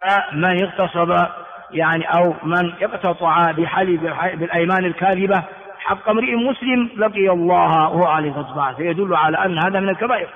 من اغتصب يعني أو من اقتطع بحلف بالأيمان الكاذبة حق امرئ مسلم لقي الله وهو عليه غضبان، فيدل على أن هذا من الكبائر.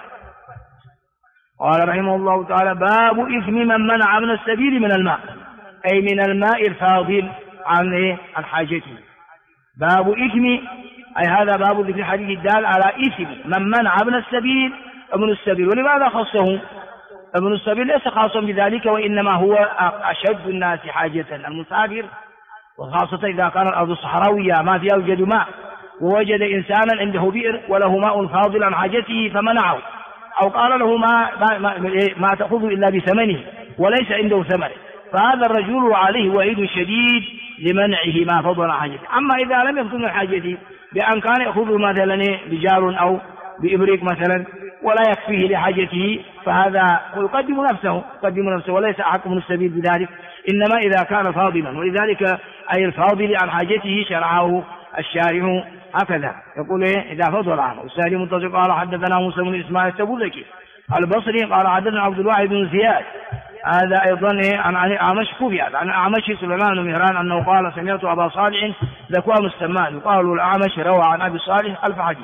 قال رحمه الله تعالى: باب إثم من منع من السبيل من الماء، أي من الماء الفاضل عن حاجته. باب إثم، أي هذا باب ذكر الحديث الدال على إثم من منع من السبيل ابن السبيل. ولماذا خصه؟ ابن السبيل ليس خاصا بذلك، وإنما هو أشد الناس حاجة، المسافر، وخاصة إذا كان الأرض صحراوية ما فيها يوجد ماء، ووجد إنسانا عنده بئر وله ماء فاضل عن حاجته فمنعه، أو قال له ما تأخذ إلا بثمنه وليس عنده ثمن، فهذا الرجل عليه وعيد شديد لمنعه ما فضل عن حاجته. أما إذا لم يفضل من حاجته بأن كان يأخذه مثلا بجار أو بإبريق مثلا ولا يكفيه لحاجته، فهذا يقدم نفسه وليس أحق من السبيل بذلك، إنما إذا كان فاضلا. ولذلك أي الفاضل عن حاجته شرعه الشارع هكذا، يقول إذا فضل عنه. السائل منتصر قال: حدثنا موسى بن إسماعيل التبوذكي البصري قال: حدثنا عبد الواحد بن زياد، هذا أيضا عن أعمش كوفيات عن أعمش سليمان بن مهران أنه قال: سمعت أبا صالح ذكوان السمان يقال الأعمش روى عن أبي صالح ألف حديث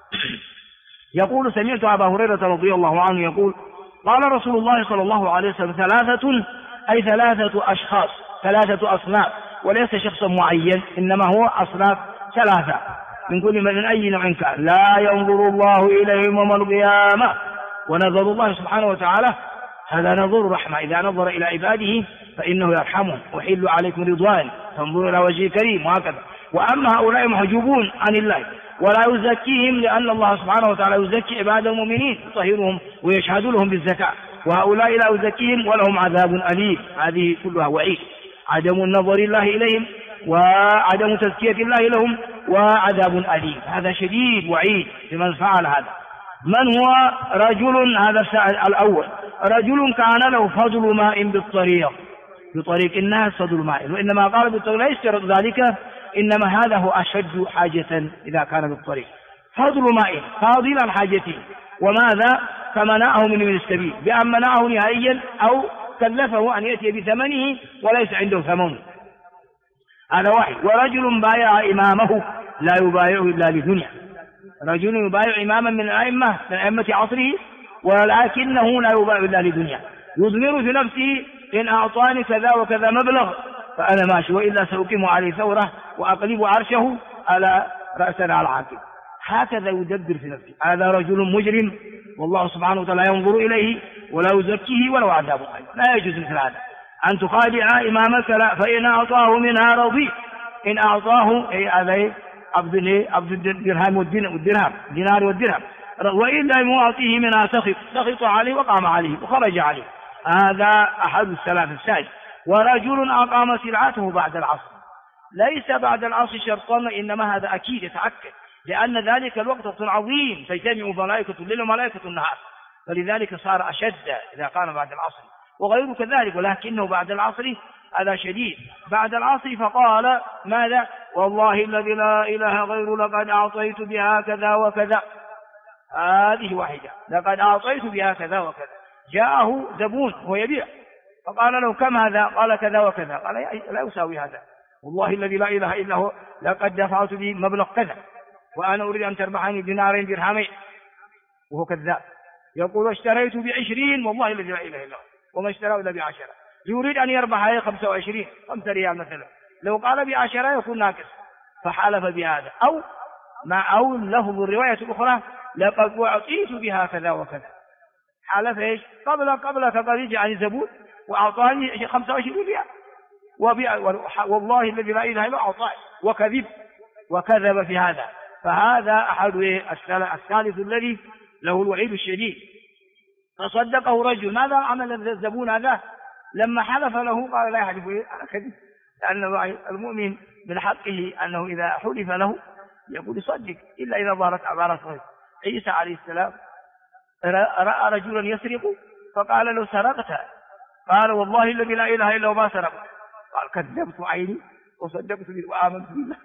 يقول: سمعت أبا هريرة رضي الله عنه يقول: قال رسول الله صلى الله عليه وسلم: ثلاثة، أي 3 أشخاص، 3 أصناف، وليس شخصا معين، إنما هو أصناف 3 من كل من أي نوع كان، لا ينظر الله إليهم يوم القيامة. ونظر الله سبحانه وتعالى هذا نظر رحمة، إذا نظر إلى عباده فإنه يرحمهم، وحل عليكم رضوان فانظروا إلى وجه كريم، وهكذا. وأما هؤلاء محجوبون عن الله ولا يزكيهم، لأن الله سبحانه وتعالى يزكي عباد المؤمنين يطهرهم ويشهد لهم بالزكاة، وهؤلاء لا يزكيهم ولهم عذاب أليم. هذه كلها وعيد، عدم النظر الله إليهم وعدم تزكية الله لهم وعذاب أليم، هذا شديد وعيد لمن فعل هذا. من هو رجل؟ هذا الأول، رجل كان له فضل ماء بطريق الناس فضل ماء، وإنما قال بالطريق لا يشترط ذلك، إنما هذا هو أشد حاجة إذا كان بالطريق، فضل ماء فاضل عن حاجته. وماذا؟ فمنعه من السبيل بأن منعه نهائيا أو كلفه أن يأتي بثمنه وليس عنده ثمن، هذا واحد. ورجل بايع إمامه لا يبايعه إلا لدنيا، رجل يبايع إماما من أئمة عصره ولكنه لا يبايع إلا لدنيا، يضمر في نفسه: إن أعطاني كذا وكذا مبلغ فأنا ماشي، وإلا سأقيم عليه ثورة وأقلب عرشه على رأسنا على الحاكم. هكذا يدبر في نفسه، هذا رجل مجرم، والله سبحانه وتعالى ينظر إليه ولا يزكيه ولو عذاب أليم. لا يجوز مثل هذا أن تخادع إمامك، لا، فإن أعطاه منها رضي، إن أعطاه أي هذا عبد الدرهم والدرهم، دينار والدرهم، وإن لم يعطيه منها سخط عليه وقام عليه وخرج عليه. هذا أحد الثلاث السائل. ورجل أقام سلعته بعد العصر، ليس بعد العصر شرطا، إنما هذا أكيد يتأكد، لأن ذلك الوقت وقت عظيم تجتمع ملائكة الليل وملائكة النهار، فلذلك صار أشد إذا كان بعد العصر، وغيره كذلك، ولكنه بعد العصر هذا شديد. بعد العصر فقال: ماذا؟ والله الذي لا إله غيره لقد أعطيت بها كذا وكذا. هذه واحدة، لقد أعطيت بها كذا وكذا. جاءه زبون هو يبيع، فقال له: كم هذا؟ قال: كذا وكذا. قال: لا يساوي هذا، والله الذي لا إله إلا هو لقد دفعت به مبلغ كذا، وأنا أريد أن تربحني دينارين درهمين، وهو كذاب. يقول: اشتريت ب20، والله الذي لا إله إلا هو، وما اشتراه إلا ب10، يريد أن يربح 25 5 ريال مثلا، لو قال ب10 يكون ناقص، فحلف بهذا. أو له الرواية الأخرى: لقد أعطيت بها كذا وكذا. حلف إيش؟ قبل فقد عن الزبون وأعطاني 25 ريال، والله الذي لا إله إلا هو أعطاه، وكذب في هذا. فهذا أحد الثالث الذي له الوعيد الشديد. فصدقه رجل. ماذا عمل الزبون هذا؟ لما حلف له قال: لا يحلف على كذب، لأن المؤمن من حقه أنه إذا حلف له يقول يصدق، إلا إذا ظهرت عبارة غير. عيسى عليه السلام رأى رجلا يسرق فقال له: سرقت؟ قال: والله الذي لا إله إلا هو ما سرق. قال: كذبت عيني وصدقت به وآمنت بالله.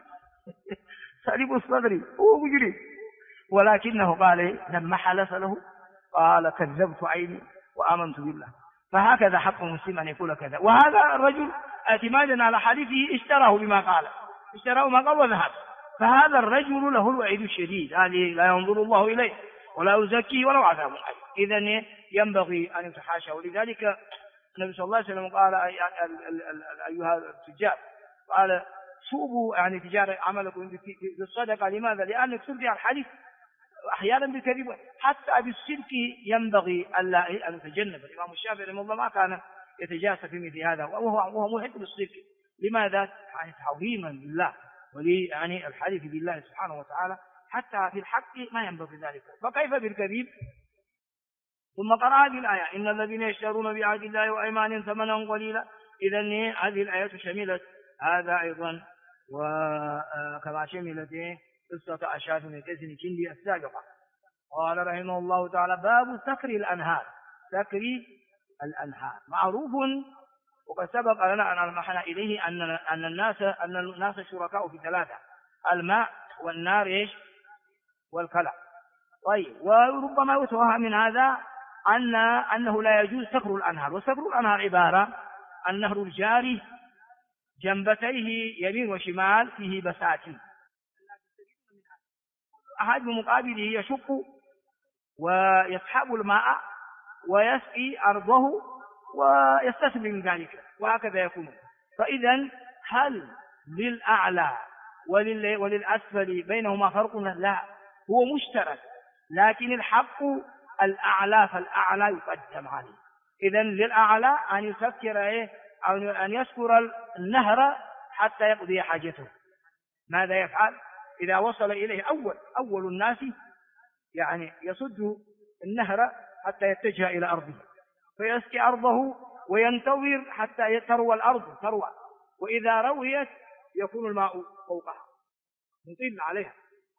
سليم صدري، هو مجرم، ولكنه قال لما حلف له قال: كذبت عيني وآمنت بالله. فهكذا حق المسلم أن يقول كذا. وهذا الرجل اعتمادا على حديثه اشتراه بما قال، اشتراه ما قال وذهب. فهذا الرجل له الوعيد الشديد، هذه لا ينظر الله إليه ولا يزكيه ولو عذاب أليم. إذن ينبغي أن يتحاشى. ولذلك النبي صلى الله عليه وسلم قال أيها التجار، قال صوبوا يعني تجارة عملكم بالصدقة. لماذا؟ لأنك ترجع الحديث أحيانا بالكذب، حتى بالشرك ينبغي أن نتجنب. الإمام الشافعي رحمه الله ما كان يتجاسى في مثل هذا، وهو محب بالشرك. لماذا؟ يعني تعظيما لله يعني الحديث بالله سبحانه وتعالى، حتى في الحق ما ينبغي ذلك، فكيف بالكذب؟ ثم قرأ هذه الآية: إن الذين يشترون بعهد الله وأيمانهم ثمنا قليلا. إذا هذه الآية شملت هذا أيضا، وكما شملت قصة أشعث بن قيس الكندي السابقة. قال رحمه الله تعالى: باب سكر الأنهار. سكر الأنهار معروف، وقد سبق لنا أن المحنى إليه أن الناس شركاء في ثلاثة: الماء والنار والكلى. طيب، وربما يتوهم من هذا أنه لا يجوز سكر الأنهار. وسكر الأنهار عبارة عن النهر الجاري جنبتيه يمين وشمال فيه بساتين، أحد بمقابله يشق ويسحب الماء ويسقي أرضه ويستسلم من ذلك، وهكذا يكون. فإذا هل للأعلى وللأسفل بينهما فرق؟ لا، هو مشترك، لكن الحق الأعلى، فالأعلى يقدم عليه. إذا للأعلى أن يسكر أو أن يسكر النهر حتى يقضي حاجته. ماذا يفعل؟ إذا وصل إليه أول الناس يعني يصد النهر حتى يتجه إلى أرضه، فيسقي أرضه وينتظر حتى تروى الأرض تروى، وإذا رويت يكون الماء فوقها مطل عليها.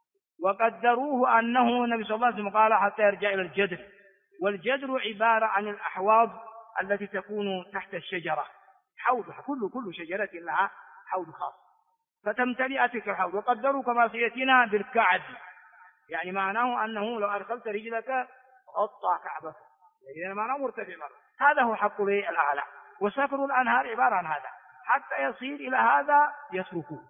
وقدروه أنه النبي صلى الله عليه وسلم قال حتى يرجع إلى الجدر. والجدر عبارة عن الأحواض التي تكون تحت الشجرة، حوض، كل شجرة لها حوض خاص، فتمتلئ تلك الحوض. وقدروا كما سيأتينا بالكعب، يعني معناه أنه لو أدخلت رجلك غطى كعبك، يعني معناه مرتفع مرة. هذا هو حق الأعلى. وسكر الأنهار عبارة عن هذا، حتى يصير إلى هذا يتركوه.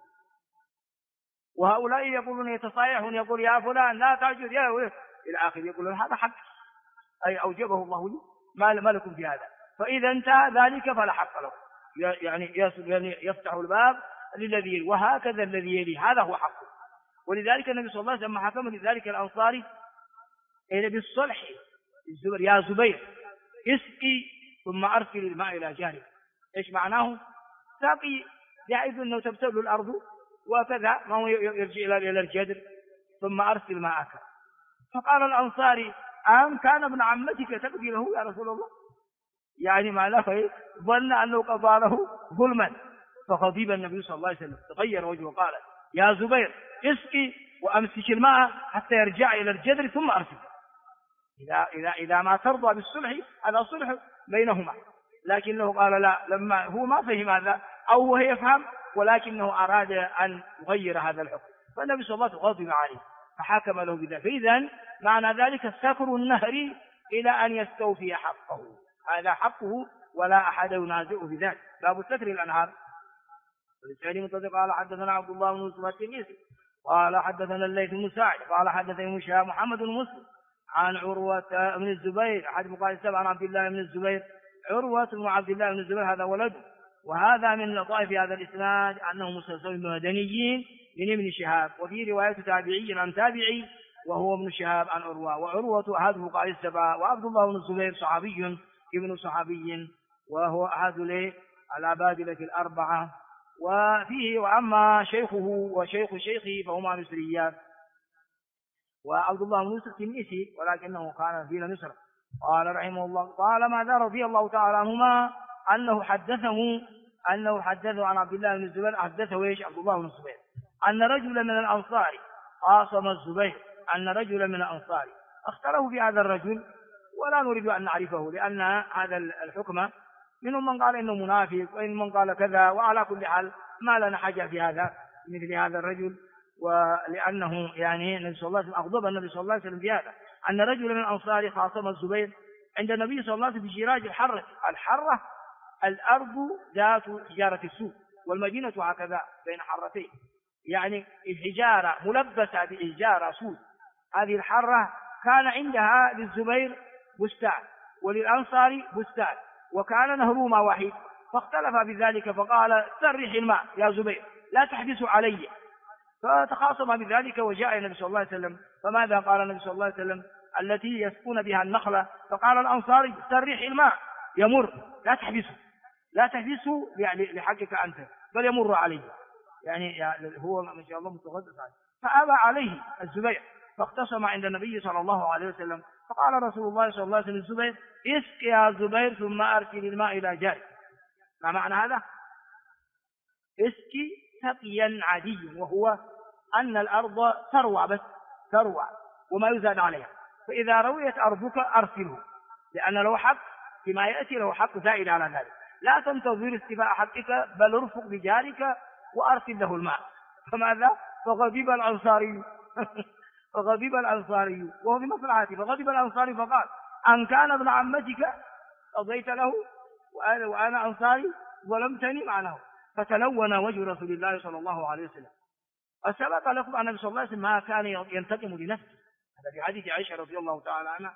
وهؤلاء يقولون يتصايحون، يقول يا فلان لا تعجل يا إلى آخر، يقولون هذا حق أي أوجبه الله لي، ما لكم في هذا. فإذا انتهى ذلك فلا حق له، يعني يفتح الباب للذي، وهكذا الذي يلي هذا هو حقه. ولذلك النبي صلى الله عليه وسلم حكم لذلك الأنصاري بالصلح: يا زبير اسقي ثم أرسل الماء إلى جانب. إيش معناه؟ ساقي جائز أنه تبتل الأرض وكذا، ما هو يرجع إلى الجدر، ثم أرسل ماءك. فقال الأنصاري: أم كان ابن عمتك تقضي له يا رسول الله؟ يعني معناه ظن أنه قضى له ظلما. فغضب النبي صلى الله عليه وسلم، تغير وجهه وقال: يا زبير اسقي وأمسك الماء حتى يرجع إلى الجدر ثم أرسل. إذا ما ترضى بالصلح هذا صلح بينهما. لكنه قال لا، لما هو ما فهم هذا، أو هو يفهم ولكنه أراد أن يغير هذا الحكم، فالنبي صلى الله عليه وسلم غضب عليه فحكم له بذلك. فإذا معنى ذلك سكر النهر إلى أن يستوفي حقه، هذا حقه ولا أحد ينازعه بذلك. باب سكر الأنهار. والإسماعيلي متصل قال حدثنا عبد الله بن يوسف التنيسي قال حدثنا الليث بن سعد قال حدثني محمد بن مسلم عن عروة بن الزبير أحد مقال السبع عن عبد الله بن الزبير. عروة بن عبد الله بن الزبير هذا ولده. وهذا من لطائف هذا الإسناد أنه مسلسل بمدنيين من ابن شهاب، وفي رواية تابعي عن تابعي وهو ابن شهاب عن عروة. وعروة أحد مقال السبع، وعبد الله بن الزبير صحابي ابن صحابي، وهو أحد العبادلة الأربعة. وفيه وأما شيخه وشيخ شيخه فهما مصريان. وعبد الله بن يوسف تنيسي ولكنه كان في مصر. قال رحمه الله قال ماذا رضي الله تعالى عنهما أنه حدثه عن عبد الله بن الزبير، حدثه ايش؟ عبد الله بن الزبير أن رجلا من الأنصار خاصم الزبير، أن رجلا من الأنصار اختلفوا في هذا الرجل ولا نريد أن نعرفه، لأن هذا الحكم منهم من قال إنه منافق وإن من قال كذا، وعلى كل حال ما لنا حاجة في هذا مثل هذا الرجل. ولأنه يعني النبي صلى الله عليه وسلم أغضب النبي صلى الله عليه وسلم بهذا، أن رجلا من الأنصار خاصم الزبير عند النبي صلى الله عليه وسلم في شراج الحرة. الحرة الأرض ذات حجارة السوء، والمدينة هكذا بين حرتين، يعني الحجارة ملبسة بحجارة سود. هذه الحرة كان عندها للزبير بستان وللأنصار بستان، وكان نهرهما واحد، فاختلف بذلك فقال سرح الماء يا زبير لا تحدث علي، فتخاصم بذلك وجاء النبي صلى الله عليه وسلم. فماذا قال النبي صلى الله عليه وسلم؟ التي يسقون بها النخلة، فقال الأنصاري سرح الماء يمر لا تحبسه، لا تحبسه يعني لحقك أنت بل يمر عليه، يعني هو ما شاء الله متغذى عليه. فأبى عليه الزبير فاختصم عند النبي صلى الله عليه وسلم، فقال رسول الله صلى الله عليه وسلم للزبير اسق يا زبير ثم أرسل الماء إلى جارك. ما معنى هذا؟ اسقي سقيا عاديا، وهو أن الأرض تروى بس تروى وما يزاد عليها، فإذا رويت أرضك أرسله، لأن له حق فيما يأتي، له حق زائد على ذلك. لا تنتظر استيفاء حقك بل ارفق بجارك وأرسل له الماء. فماذا؟ فغضب الأنصاري فغضب الأنصاري وهو بمصلحته، فغضب الأنصاري فقال أن كان ابن عمتك قضيت له وأنا أنصاري ظلمتني معناه. فتلون وجه رسول الله صلى الله عليه وسلم. وسبق لكم أن النبي صلى الله عليه وسلم ما كان ينتقم لنفسه، هذا في حديث عائشة رضي الله تعالى عنها.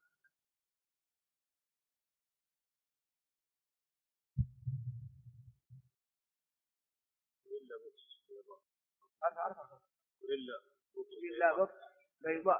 إلا بط بيضاء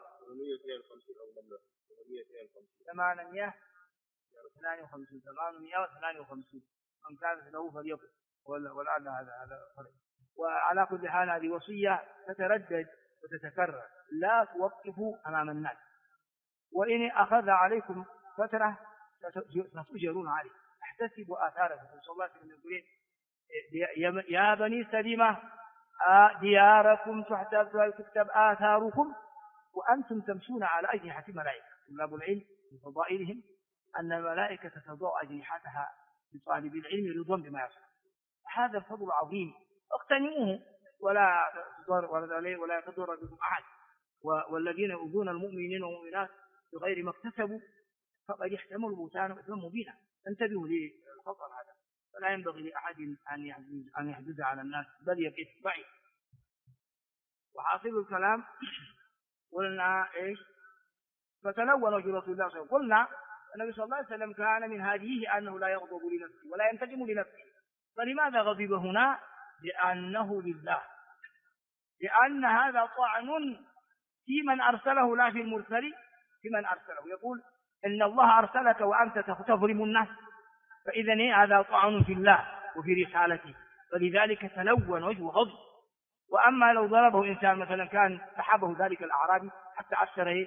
852 من كانت له فليقل، والآن هذا فرق. وعلى كل حال هذه وصية تتردد وتتكرر، لا توقفوا أمام الناس، وإن أخذ عليكم فترة ستؤجرون عليه. احتسبوا آثاركم. صلى الله عليه وسلم يقول يا بني سلمة دياركم تكتب آثاركم وأنتم تمشون على أجنحة الملائكة. طلاب العلم من فضائلهم أن الملائكة تضع أجنحتها لطالب العلم رضا بما يصنع. هذا الفضل عظيم، اغتنموه ولا يضر بكم أحد. والذين يؤذون المؤمنين والمؤمنات بغير ما اكتسبوا فقد احتملوا بهتانا وإثما مبينا. انتبهوا للخطر هذا، فلا ينبغي لأحد أن يحدث على الناس بل يقف ضعيف. وحاصل الكلام قلنا إيش؟ فتلون وجه رسول الله صلى الله عليه وسلم. قلنا النبي صلى الله عليه وسلم كان من هديه أنه لا يغضب لنفسه ولا ينتقم لنفسه. فلماذا غضب هنا؟ لأنه لله، لأن هذا طعن في من أرسله لا في المرسل في من أرسله. يقول إن الله أرسلك وأنت تظلم الناس، فإذا هذا طعن في الله وفي رسالته، فلذلك تلون وجه غضب. وأما لو ضربه إنسان مثلا كان سحبه ذلك الأعرابي حتى عسره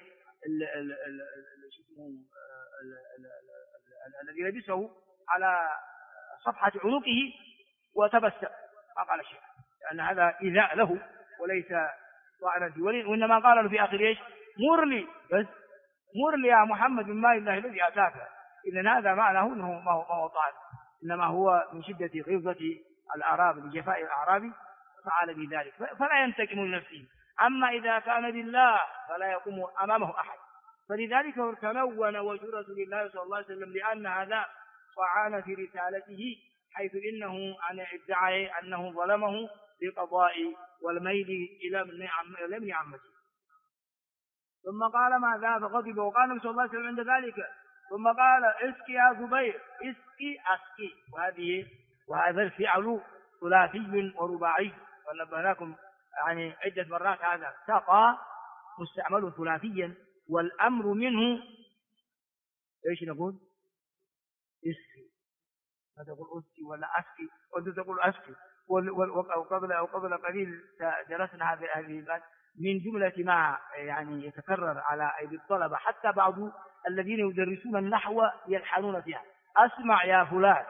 الذي لبسه على صفحة عنقه وتبسم ما قال شيء، لأن هذا إيذاء له وليس طعنا فيه. وإنما قال له في آخر إيش؟ مر لي بس، مر لي يا محمد من ماء الله الذي أتاك. إذن هذا معناه أنه ما هو طعن، إنما هو من شدة غيظة الأعراب لجفاء الأعرابي فعل بذلك، فلا ينتقم لنفسه. أما إذا كان لله فلا يقوم أمامه أحد. فلذلك تلون وجه رسول الله صلى الله عليه وسلم، لأن هذا طعن في رسالته، حيث إنه ادعى أنه ظلمه بالقضاء والميل إلى ابن عمته. ثم قال ماذا؟ فغضب. وقال النبي صلى الله عليه وسلم عند ذلك ثم قال اسقي يا زبير، اسقي أسقي. وهذا الفعل ثلاثي ورباعي، ونبهناكم يعني عدة مرات هذا سقى مستعمل ثلاثيا، والأمر منه ايش نقول؟ اسقي. ما تقول اسقي ولا اسقي، وانت تقول اسقي. أو قبل قليل درسنا هذه من جملة ما يعني يتكرر على أيدي الطلبة، حتى بعض الذين يدرسون النحو يلحنون فيها. أسمع يا فلان،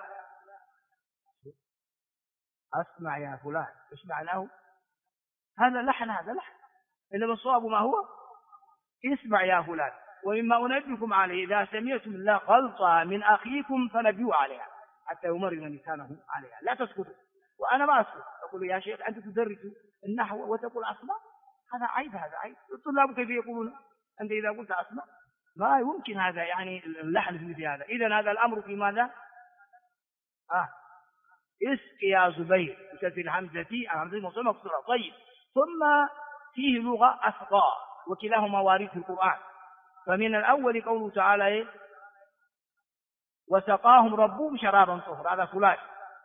أسمع يا فلان، إيش معناه؟ هذا لحن، إنما الصواب ما هو؟ اسمع يا فلان. ومما أنبهكم عليه إذا سمعتم الله غلطة من أخيكم فنبيوا عليها حتى يمرن لسانه عليها، لا تسكتوا. وأنا ما أسكت، أقول يا شيخ أنت تدرس النحو وتقول أسمع، هذا عيب، هذا عيب. الطلاب كيف يقولون؟ أنت إذا قلت أسمع ما يمكن هذا يعني اللحن في هذا. إذن هذا الأمر في ماذا؟ اسق يا زبير بكسر الهمزة، الهمزة موصولة مكسورة. طيب، ثم فيه لغة أسقى، وكلاهما وارد في القرآن. فمن الأول قوله تعالى وسقاهم ربهم شرابا طهورا، هذا ثلاثي.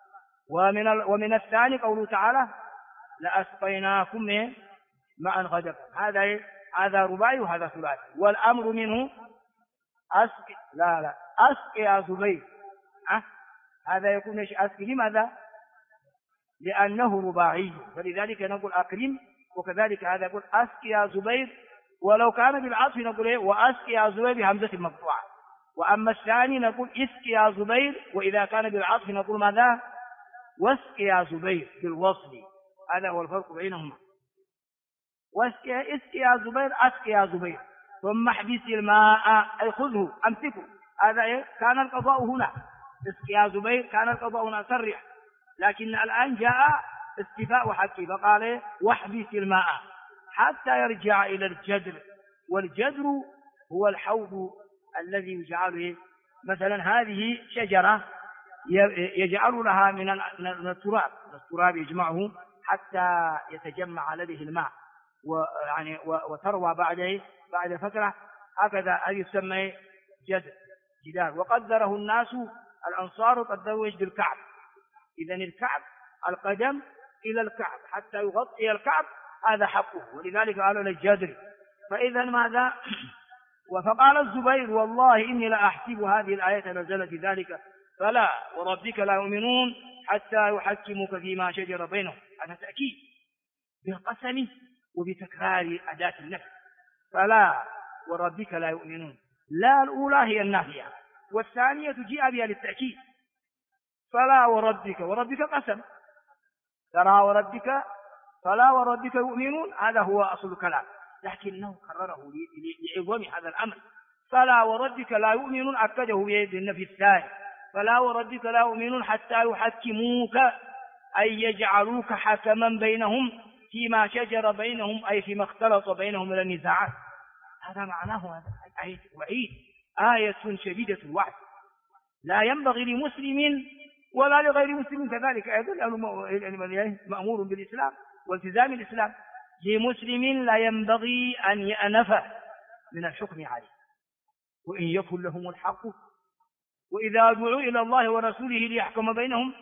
ومن الثاني قوله تعالى لأسقيناكم ماء غدقا، هذا رباعي وهذا ثلاثي. والأمر منه أسق، لا أسق يا زبير، هذا يكون ايش؟ أسق. لماذا؟ لأنه رباعي، فلذلك نقول أكرم. وكذلك هذا يقول أسق يا زبير، ولو كان بالعطف نقول وأسق يا زبير بهمزة مقطوعة. وأما الثاني نقول اسق يا زبير، وإذا كان بالعطف نقول ماذا؟ واسق يا زبير بالوصل. هذا هو الفرق بينهما. اسق يا زبير، اسق يا زبير. ثم احبس الماء أي خذه أمسكه، هذا كان القضاء هنا. اسق يا زبير كان القضاء هنا سرع، لكن الآن جاء استفاء حقي فقال واحبس الماء حتى يرجع إلى الجدر. والجدر هو الحوض الذي يجعل مثلا هذه شجرة يجعل لها من التراب يجمعه حتى يتجمع لديه الماء وتروى بعد فترة. هكذا هذه يسمى جدار. وقدره الناس الأنصار قدروا بالكعب. إذن الكعب القدم إلى الكعب حتى يغطي الكعب، هذا حقه، ولذلك قالوا للجدر. فإذا ماذا؟ فقال الزبير والله إني لأحسب هذه الآية نزلت ذلك فلا وربك لا يؤمنون حتى يحكموك فيما شجر بينهم. هذا تأكيد بالقسم وبتكرار أداة النفي. فلا وربك لا يؤمنون، لا الأولى هي النافية، والثانية جاء بها للتأكيد. فلا وربك قسم، ترى وربك فلا وربك يؤمنون، هذا هو أصل الكلام، لكنه كرره لعظم هذا الأمر. فلا وربك لا يؤمنون أكده بالنفي الثاني. فلا وربك لا يؤمنون حتى يحكموك أي يجعلوك حكما بينهم فيما شجر بينهم، أي فيما اختلط بينهم من النزاعات. هذا معناه، هذا آية وعيد، آية شديدة الوعد، لا ينبغي لمسلم ولا لغير مسلم كذلك أيضا، لأنه مأمور بالإسلام والتزام الإسلام. لمسلم لا ينبغي أن يأنف من الحكم عليه، وإن يكن لهم الحق وإذا دعوا إلى الله ورسوله ليحكم بينهم.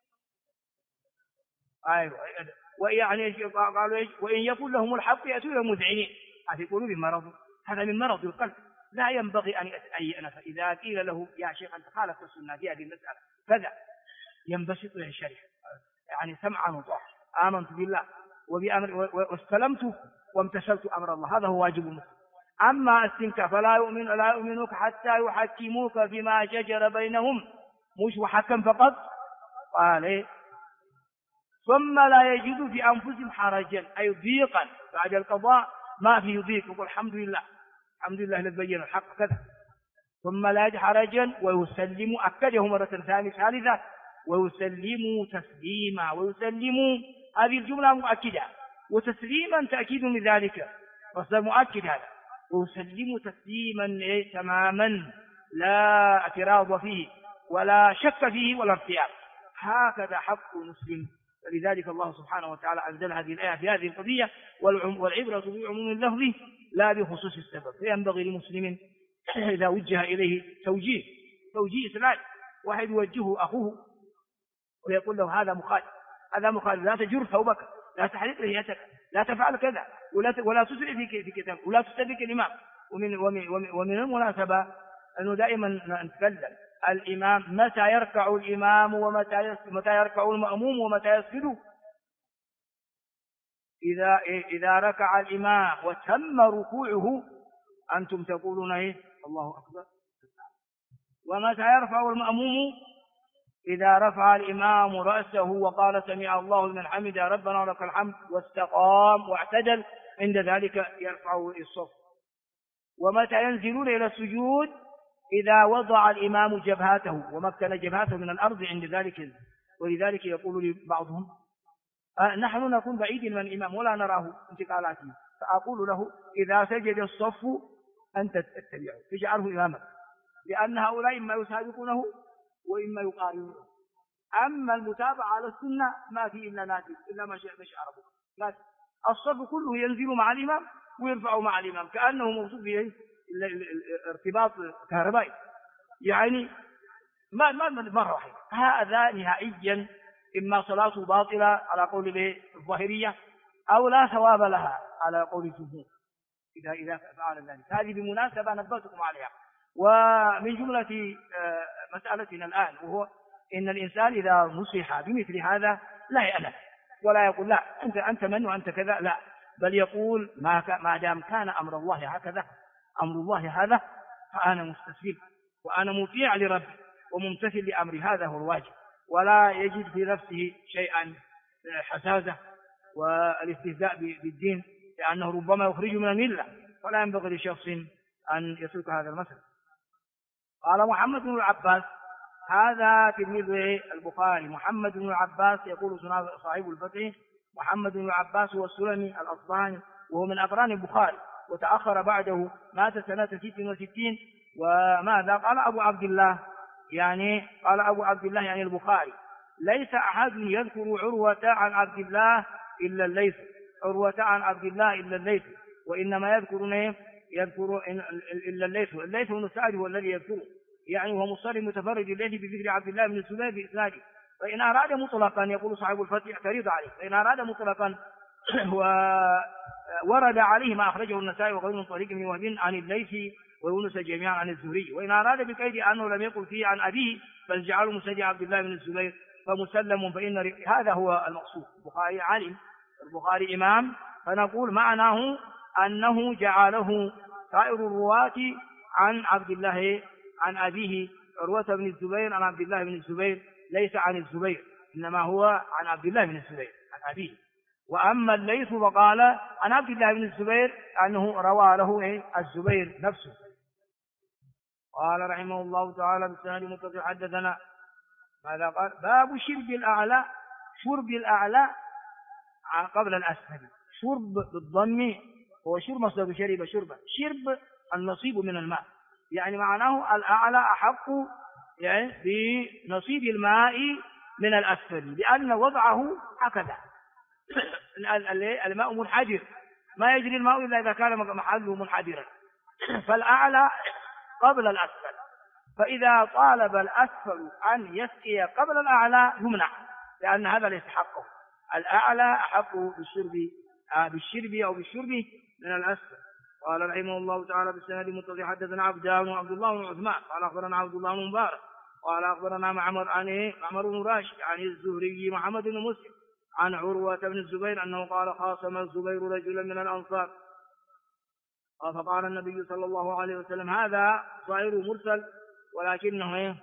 ويعني قالوا إيش؟ وإن يكن لهم الحق يأتوا مذعنين، في قلوبهم مرض، هذا من مرض القلب، لا ينبغي أن يأنف. إذا قيل له يا شيخ أنت خالفت السنة في هذه المسألة كذا، ينبسط له الشريح، يعني سمعا وطاعة، آمنت بالله وبأمر واستلمت وامتثلت أمر الله، هذا هو واجب المسلم. أما استنكاف فلا يؤمنوك حتى يحكموك فيما شجر بينهم، مش وحكم فقط، قال ثم لا يجدوا في أنفسهم حرجا أي ضيقا بعد القضاء، ما فيه ضيق، يقول الحمد لله الذي بين الحق كذا. ثم لا يجد حرجا ويسلموا، أكده مرة ثالثة ويسلموا تسليما. ويسلموا هذه الجملة مؤكدة، وتسليما تأكيد لذلك، مصدر مؤكد هذا. ويسلموا تسليما تماما لا اعتراض فيه ولا شك فيه ولا ارتياب، هكذا حق المسلم. فلذلك الله سبحانه وتعالى أنزل هذه الآية في هذه القضية، والعبرة بعموم اللفظ لا بخصوص السبب. فينبغي لمسلم إذا وجه إليه توجيه إسلامي، واحد يوجهه أخوه ويقول له هذا مخالف، لا تجر ثوبك، لا تحرق لحيتك، لا تفعل كذا، ولا تسرع في كتابك، ولا تستبق الإمام. ومن المناسبة أنه دائما نتكلم الإمام متى يركع الإمام ومتى يركع المأموم ومتى يسجد. إذا ركع الإمام وتم ركوعه أنتم تقولون الله أكبر. ومتى يرفع المأموم إذا رفع الإمام رأسه وقال سمع الله لمن حمد ربنا ولك الحمد واستقام واعتدل، عند ذلك يرفع الصف. ومتى ينزلون إلى السجود إذا وضع الإمام جبهته ومكن جبهته من الأرض عند ذلك. ولذلك يقول بعضهم نحن نكون بعيد من الإمام ولا نراه انتقالاته، فأقول له إذا سجد الصف أنت تتبعه تجعله إمامك، لأن هؤلاء إما يسابقونه وإما يقارنونه. أما المتابعة على السنة ما في إلا نادر، إلا ما شاء ربك نادر. الصف كله ينزل مع الإمام ويرفع مع الإمام كأنه موصوف به ارتباط كهربائي، يعني مرة واحدة. هذا نهائيا إما صلاته باطلة على قول الظاهرية أو لا ثواب لها على قول الجمهور إذا فعل ذلك. هذه بمناسبة نبهتكم عليها. ومن جملة مسألتنا الآن وهو إن الإنسان إذا نصح بمثل هذا لا يألف ولا يقول لا أنت من وأنت كذا، لا، بل يقول ما دام كان أمر الله هكذا، أمر الله هذا، فأنا مستسلم وأنا مطيع لربي وممتثل لأمر، هذا هو الواجب. ولا يجد في نفسه شيئا حساسة والاستهزاء بالدين، لأنه ربما يخرج من الملة، ولا ينبغي لشخص أن يسلك هذا المثل. قال محمد بن العباس، هذا تلميذ البخاري محمد بن العباس، يقول صاحب الفتح محمد بن العباس هو السلمي الأصبهاني، وهو من أقران البخاري، وتأخر بعده، مات سنة 66. وماذا قال أبو عبد الله؟ قال أبو عبد الله يعني البخاري: ليس أحد يذكر عروة عن عبد الله إلا الليث، عروة عن عبد الله إلا الليث، وإنما يذكر إلا الليث. الليث بن سعد هو الذي يذكره، يعني هو مصرم متفرد الليث بذكر عبد الله بن الزبير بإسناده. فإن أراد مطلقا، يقول صاحب الفتح اعترض عليه، فإن أراد مطلقا ورد عليه ما أخرجه النسائي وغيره من طريق ابن وهب عن الليث ويونس جميعا عن الزهري. وإن أراد بقيد أنه لم يقل فيه عن أبيه بل جعله مسجد عبد الله بن الزبير فمسلم، فإن هذا هو المقصود. البخاري عالم، البخاري إمام، فنقول معناه أنه جعله سائر الرواة عن عبد الله عن أبيه عروة بن الزبير عن عبد الله بن الزبير، ليس عن الزبير، إنما هو عن عبد الله بن الزبير عن أبيه. وأما الليث فقال عن عبد الله بن الزبير أنه روى له الزبير نفسه. قال رحمه الله تعالى بالسند المتصل حدثنا ماذا قال؟ باب شرب الأعلى، شرب الأعلى قبل الأسفل. شرب بالضم هو شرب مصدر شرب شربا، شرب النصيب من الماء، يعني معناه الأعلى أحق بنصيب الماء من الأسفل، لأن وضعه هكذا. الماء منحدر، ما يجري الماء إلا إذا كان محله منحدرا، فالأعلى قبل الأسفل. فإذا طالب الأسفل أن يسقي قبل الأعلى يمنع، لأن هذا ليس حقه. الأعلى أحق بالشرب أو بالشرب من الأسفل. قال رحمه الله تعالى بالسند المتصل حدثنا عبدان وعبد الله بن عثمان قال أخبرنا عبد الله بن مبارك قال أخبرنا معمر بن راشد عن الزهري محمد بن مسلم عن عروة بن الزبير أنه قال خاصم الزبير رجلا من الأنصار فقال النبي صلى الله عليه وسلم، هذا ظاهر مرسل ولكنه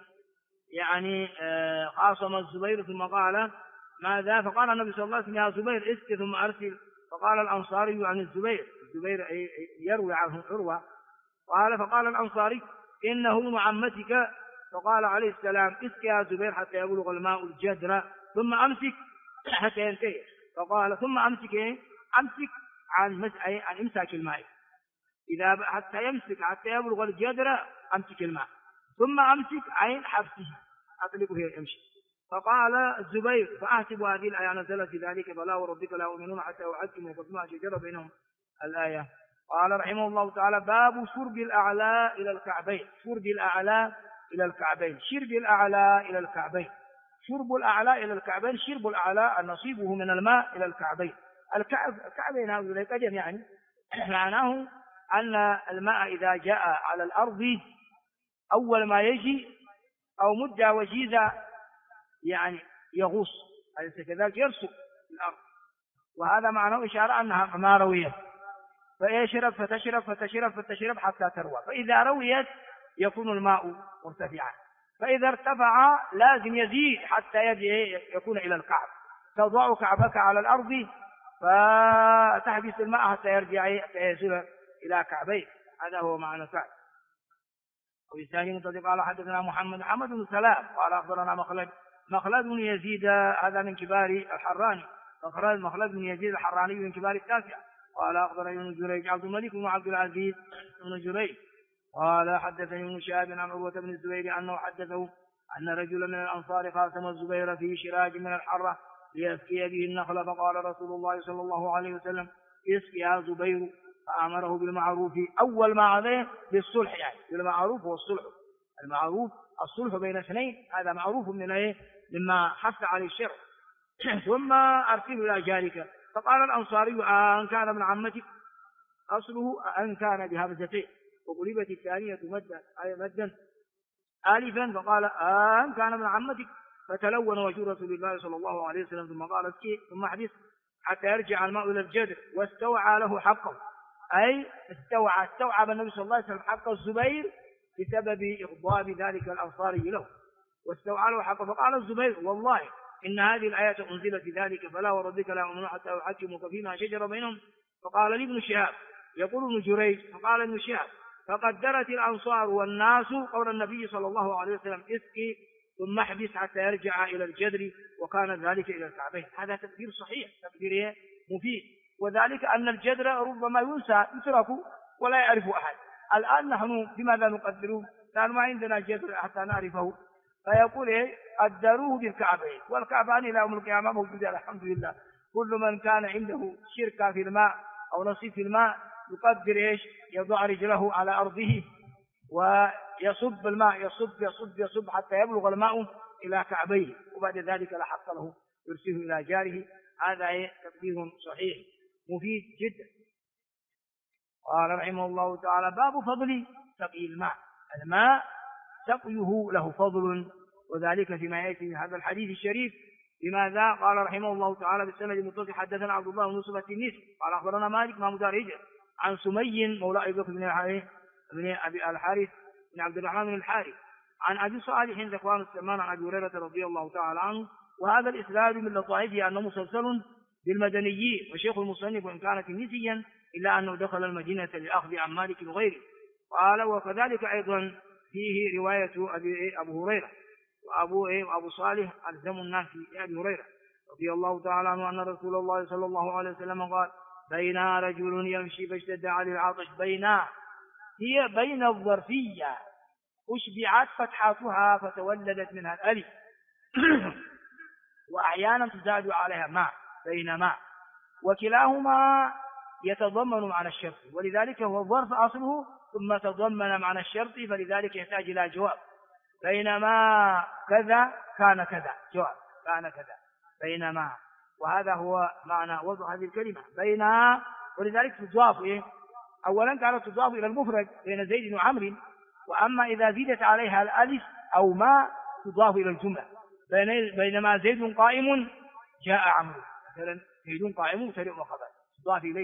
خاصم الزبير ثم قال ماذا؟ فقال النبي صلى الله عليه وسلم يا زبير اسق ثم أرسل. فقال الأنصاري عن الزبير يروي عنه عروة قال فقال الأنصاري إنه ابن عمتك، فقال عليه السلام اسق يا زبير حتى يبلغ الماء الجدر ثم أمسك حتى ينتهي. فقال ثم أمسك عن إمساك الماء، إذا حتى يمسك حتى يبلغ الجدر أمسك الماء، ثم أمسك عين حبسه أطلقه يمشي. فقال الزبير فأحسب هذه الآية نزلت في ذلك فلا وربك لا يؤمنون حتى يحكموا فيما شجر بينهم الآية. قال رحمه الله تعالى باب شرب الأعلى إلى الكعبين. شرب الأعلى إلى الكعبين، شرب الأعلى إلى الكعبين، شرب الأعلى إلى الكعبين، شرب الأعلى نصيبه من الماء إلى الكعبين. الكعبين هذا قدم، معناه أن الماء إذا جاء على الأرض أول ما يجي أو مدة وجيزة يغوص، أليس كذلك؟ يرسل الأرض، وهذا معناه إشارة أنها ما رويت، فيشرب فتشرب حتى تروى. فإذا رويت يكون الماء مرتفعا، فإذا ارتفع لازم يزيد حتى يكون إلى الكعب. تضع كعبك على الأرض فتحبس الماء حتى يصل إلى كعبيه، هذا هو معنى فعل. وبالثاني متصل قال حدثنا محمد بن سلام قال أخبرنا مخلد بن يزيد، هذا من كبار الحراني، مخلد بن يزيد الحراني من كبار التاسعة، قال أخبرني ابن جريج عبد الملك بن عبد العزيز بن جريج قال حدثني ابن شهاب عن عروة بن الزبير أنه حدثه أن رجلا من الأنصار خاصم الزبير في شراج من الحرة ليسقي به النخل، فقال رسول الله صلى الله عليه وسلم اسقي يا زبير، فأمره بالمعروف. أول ما عليه بالصلح، يعني بالمعروف والصلح، المعروف الصلح بين اثنين، هذا معروف من ايه؟ مما حث عليه الشرع. ثم أرسله إلى جارك. فقال الأنصاري أن كان ابن عمتك، أصله أن كان بهمزتين وقلبت الثانية مدا آلفا، فقال أن كان ابن عمتك، فتلون وجه رسول الله صلى الله عليه وسلم، ثم قال اسكي ثم احبس حتى يرجع الماء إلى الجدر، واستوعى له حقه، أي استوعب النبي صلى الله عليه وسلم حق الزبير بسبب إغضاب ذلك الأنصاري له، واستوعى له حقه. فقال الزبير والله إن هذه الآية أنزلت في ذلك، فلا وربك لا يؤمنون حتى يحكموك فيما شجر بينهم. فقال لي ابن شهاب، يقول ابن جريج، فقال ابن شهاب فقدرت الأنصار والناس قول النبي صلى الله عليه وسلم اسقي ثم احبس حتى يرجع إلى الجدر، وكان ذلك إلى الكعبين. هذا تقدير صحيح، تقدير مفيد، وذلك أن الجدر ربما ينسى يترك ولا يعرف أحد. الآن نحن بماذا نقدره؟ لأن ما عندنا جدر حتى نعرفه، فيقول قدروه بالكعبين، والكعبان إلى يوم القيامة موجودة الحمد لله. كل من كان عنده شركة في الماء أو نصيب في الماء يقدر يضع رجله على أرضه ويصب الماء، يصب حتى يبلغ الماء إلى كعبيه، وبعد ذلك لا حق له يرسله إلى جاره. هذا تقدير صحيح مفيد جدا. قال رحمه الله تعالى باب فضل سقي الماء. الماء سقيه له فضل، وذلك فيما يأتي في هذا الحديث الشريف. لماذا؟ قال رحمه الله تعالى بالسند المتصل حدثنا عبد الله بن يوسف التنيسي قال أخبرنا مالك ما مدار عن سمي مولى أبي بكر بن أبي الحارث بن عبد الرحمن بن الحارث عن أبي صالح ذكوان السمان عن أبي هريرة رضي الله تعالى عنه. وهذا الإسناد من لطائفه أنه مسلسل بالمدنيين، وشيخ المصنف وإن كان تنيسيا إلا أنه دخل المدينة لأخذ عن مالك وغيره. قال وكذلك أيضا فيه رواية أبو هريرة وأبو صالح ألزم الناس في أبي هريرة رضي الله تعالى عنه أن رسول الله صلى الله عليه وسلم قال بينا رجل يمشي فاشتد عليه العطش. بينا هي بين الظرفية أشبعت فتحاتها فتولدت منها الألف وأحيانا تزاد عليها ماء بين ماء، وكلاهما يتضمن معنى الشرط، ولذلك هو الظرف أصله ثم تضمن معنى الشرط، فلذلك يحتاج إلى جواب. بينما كذا كان كذا، جواب كان كذا بينما، وهذا هو معنى وضع هذه الكلمة بين. ولذلك تضاف أولا كانت تضاف إلى المفرد بين زيد وعمر، وأما إذا زيدت عليها الألف أو ما تضاف إلى الجملة. بينما زيد قائم جاء عمرو، مثلا زيد قائم مبتدأ وخبر تضاف إليه.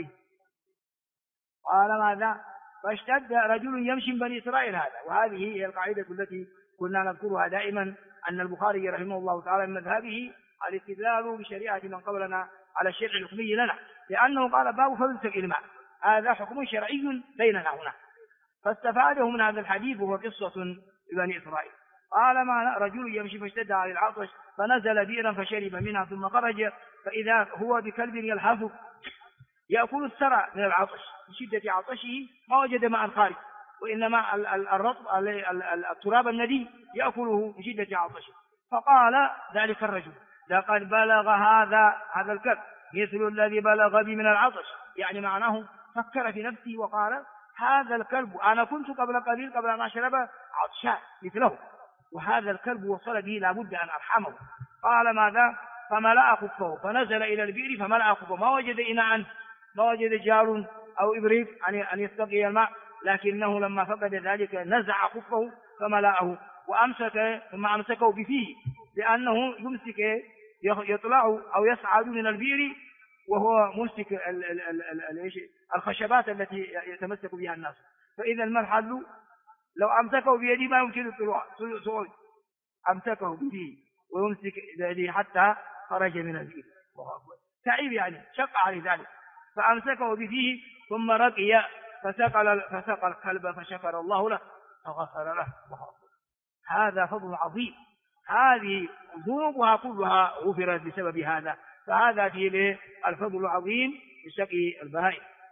قال ماذا؟ فاشتد رجل يمشي من بني إسرائيل. هذا وهذه هي القاعدة التي كنا نذكرها دائما، أن البخاري رحمه الله تعالى من مذهبه الاستدلال بشريعة من قبلنا على الشرع الحكمي لنا، لأنه قال باب فضل سقي الماء، هذا حكم شرعي بيننا هنا، فاستفاده من هذا الحديث وهو قصة لبني إسرائيل. قال ما رجل يمشي فاشتد على العطش فنزل بئرا فشرب منها ثم خرج فإذا هو بكلب يلحف يأكل الثرى من العطش، بشدة عطشه ما وجد ماء خارج، وإنما الرطب التراب الندي يأكله بشدة عطشه. فقال ذلك الرجل لقد بلغ هذا الكلب مثل الذي بلغ بي من العطش، يعني معناه فكر في نفسه وقال هذا الكلب أنا كنت قبل قليل قبل أن أشرب عطشان مثله، وهذا الكلب وصل به لابد أن أرحمه. قال ماذا؟ فملأ خفه فنزل إلى البئر فملأ خفه، ما وجد إناء، ما وجد جار أو إبريق أن يستقي الماء، لكنه لما فقد ذلك نزع خفه فملأه وأمسك ثم أمسكه بفيه، لأنه يمسك يطلع أو يصعد من البئر وهو ممسك الخشبات التي يتمسك بها الناس، فإذا المرحل لو أمسكه بيده ما يمكن الطلوع، أمسكه بفيه ويمسك بيده حتى خرج من البئر، تعب يعني شق عليه ذلك، فأمسكه بفيه ثم رقي فسقى الكلب فشكر الله له فغفر له. هذا فضل عظيم، هذه ذنوبها كلها غفرت بسبب هذا، فهذا فيه الفضل العظيم بسقي البهائم.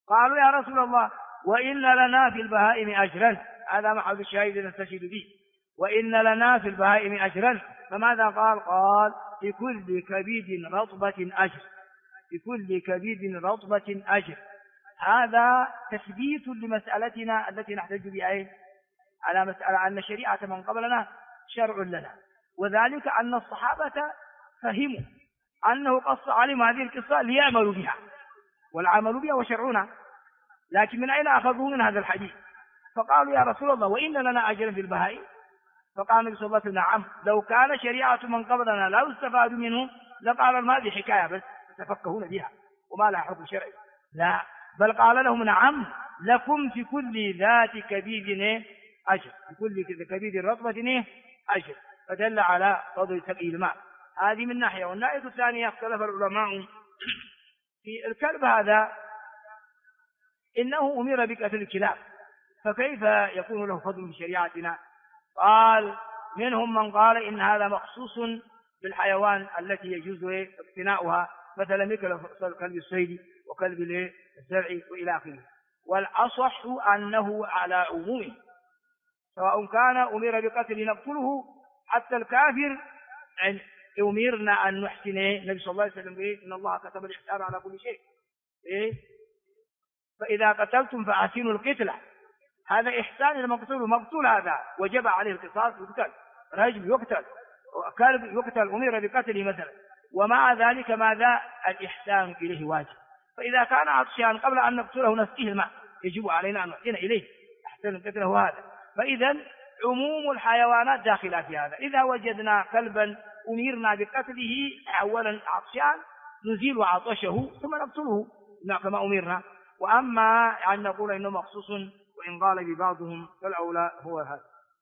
قالوا يا رسول الله وإن لنا في البهائم أجرا، هذا محل الشاهد نستشهد به، وإن لنا في البهائم أجرا، فماذا قال؟ قال في كل كبيد رطبة أجر، في كل كبيد رطبة أجر. هذا تثبيت لمسألتنا التي نحتج بها على مسألة أن شريعة من قبلنا شرع لنا، وذلك أن الصحابة فهموا أنه قص عليهم هذه القصة ليعملوا بها، والعمل بها وشرعنا، لكن من أين أخذوا من هذا الحديث؟ فقالوا يا رسول الله وإن لنا أجرا في البهائم، فقال النبي صلى الله عليه وسلم نعم، لو كان شريعة من قبلنا لا يستفاد منه لقال ما هذه حكاية بس تفكهون بها وما لها حكم شرعي، لا، بل قال لهم نعم لكم في كل ذات كبيد أجر، في كل كبيد رطبة أجر، فدل على فضل سقي الماء. هذه من ناحية. والناحية الثانية اختلف العلماء في الكلب هذا، إنه أمر بقتل الكلاب، فكيف يكون له فضل في شريعتنا؟ قال منهم من قال إن هذا مخصوص بالحيوان التي يجوز اقتناؤها، مثلا مثل كلب الصيد وكلب الزرع وإلى آخره، والأصح أنه على عمومه، سواء كان أمر بقتل نقتله حتى الكافر، أمرنا أن نحسن. النبي صلى الله عليه وسلم إن الله كتب الإحسان على كل شيء، فإذا قتلتم فأحسنوا القتلة، هذا إحسان المقتول، مقتول هذا وجب عليه القصاص، يقتل، رجل يقتل، كلب يقتل، أمر بقتله مثلا، ومع ذلك ماذا؟ الإحسان إليه واجب. فإذا كان عطشان قبل أن نقتله نسقيه الماء، يجب علينا أن نحسن إليه، أحسن قتله هذا. فإذا عموم الحيوانات داخلة في هذا. إذا وجدنا كلبا أمرنا بقتله أولا عطشان نزيل عطشه ثم نقتله كما أمرنا. وأما أن نقول إنه مخصوص وإن قال ببعضهم فالأولى هو هذا.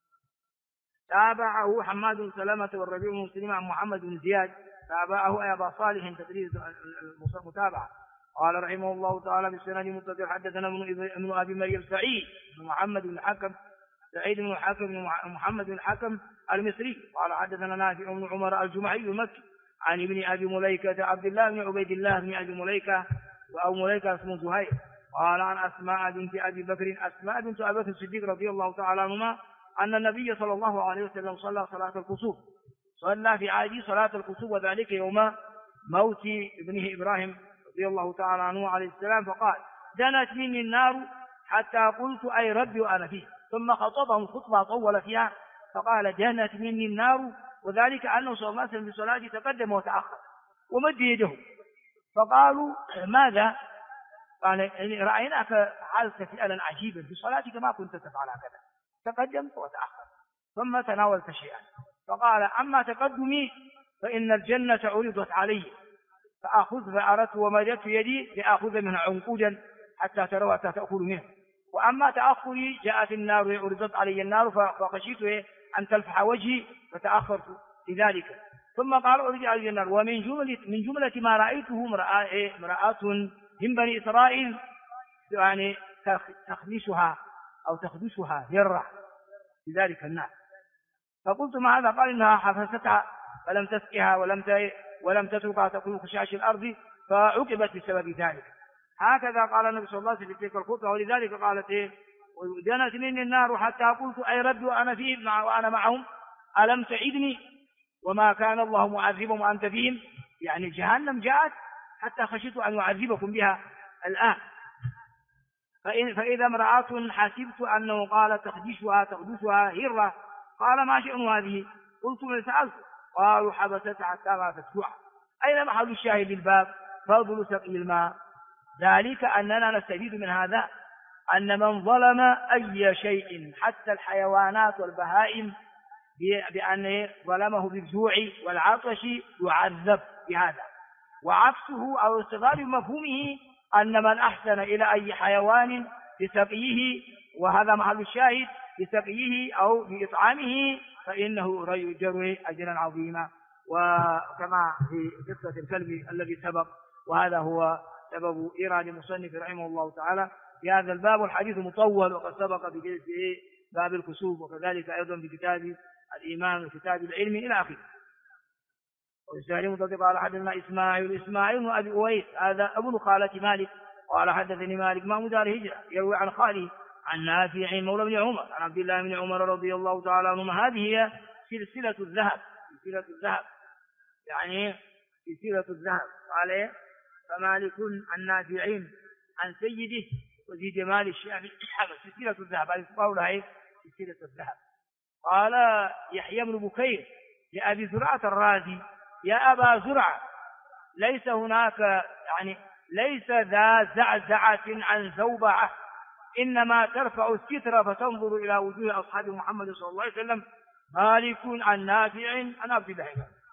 تابعه حماد بن سلمة والربيع بن مسلم عن محمد بن زياد، تابعه أبا صالح تدريس المتابعة. قال رحمه الله تعالى بالسند المتصل حدثنا ابن أبي مريم سعيد بن محمد بن حكم، سعيد بن حكم بن محمد بن حكم المصري، قال حدثنا نافع بن عمر الجمحي المكي عن ابن أبي مليكة عبد الله بن عبيد الله بن أبي مليكة، أو مليكة اسمه زهير، قال عن أسماء بنت أبي بكر، أسماء بنت أبي بكر الصديق رضي الله تعالى عنهما، أن النبي صلى الله عليه وسلم صلى صلاة الكسوف، صلى في عهده صلاة الكسوف، وذلك يوم موت ابنه إبراهيم رضي الله تعالى عنه عليه السلام، فقال دنت مني النار حتى قلت أي ربي وأنا فيه، ثم خطبهم خطبة طول فيها فقال دنت مني النار، وذلك أنه صلى الله عليه وسلم في صلاته تقدم وتأخر ومد يده، فقالوا ماذا؟ قال رأيناك فعلت فعلا عجيبا في صلاتك ما كنت تفعل هكذا، تقدمت وتأخر ثم تناولت شيئا، فقال أما تقدمي فإن الجنة عرضت علي فأردت ومددت يدي لأخذ منها عنقودا حتى تروا تأكل منه، وأما تأخري جاءت النار عرضت علي النار فخشيت أن تلفح وجهي فتأخرت لذلك، ثم قال عرض علي النار. ومن جملة ما رأيته امرأة من بني إسرائيل يعني تخدشها أو تخدشها ذرة في ذلك النار، فقلت ما هذا؟ قال إنها حفظتها فلم تسقها ولم تتركها تأكل خشاش الأرض فعوقبت بسبب ذلك. هكذا قال النبي صلى الله عليه وسلم في تلك الخطبة، ولذلك قالت دنت مني النار حتى قلت أي ربي وأنا فيهم وأنا معهم ألم تعدني وما كان الله معذبهم وأنت فيهم، يعني جهنم جاءت حتى خشيت أن يعذبكم بها الآن. فإذا امرأة حسبت أنه قال تخدشها هرة، قال ما شأن هذه؟ قلت من سألت، قالوا حبست حتى ماتت جوعا. أين محل الشاهد للباب؟ فضل سقي الماء. ذلك أننا نستفيد من هذا أن من ظلم أي شيء حتى الحيوانات والبهائم بأن ظلمه بالجوع والعطش يعذب بهذا، وعكسه أو استغلال مفهومه أن من أحسن إلى أي حيوان بسقيه، وهذا محل الشاهد، بسقيه أو بإطعامه فإنه يجر أجرا عظيما، وكما في قصة الكلب الذي سبق. وهذا هو سبب إيراد المصنف رحمه الله تعالى في هذا الباب، والحديث مطول وقد سبق في باب الكسوف، وكذلك أيضا في كتاب الإيمان وكتاب العلم إلى آخره. والسائل متصل قال حدثنا إسماعيل بن أبي أويس، هذا ابن خالة مالك، قال حدثني مالك ما دار هجرة يروي عن خالي عن نافع مولى بن عمر عن عبد الله بن عمر رضي الله تعالى عنهما. هذه هي سلسلة الذهب، سلسلة الذهب يعني سلسلة الذهب. قال فمالك عن نافع عن سيده وزيد مال الشافعي سلسلة الذهب، هذه قولها سلسلة الذهب. قال يحيى بن بكير لأبي زرعة الرازي يا أبا زرعة ليس هناك يعني ليس ذا زعزعة عن زوبعة، إنما ترفع الستر فتنظر إلى وجوه أصحاب محمد صلى الله عليه وسلم. مالك عن نافع عن عبد الله.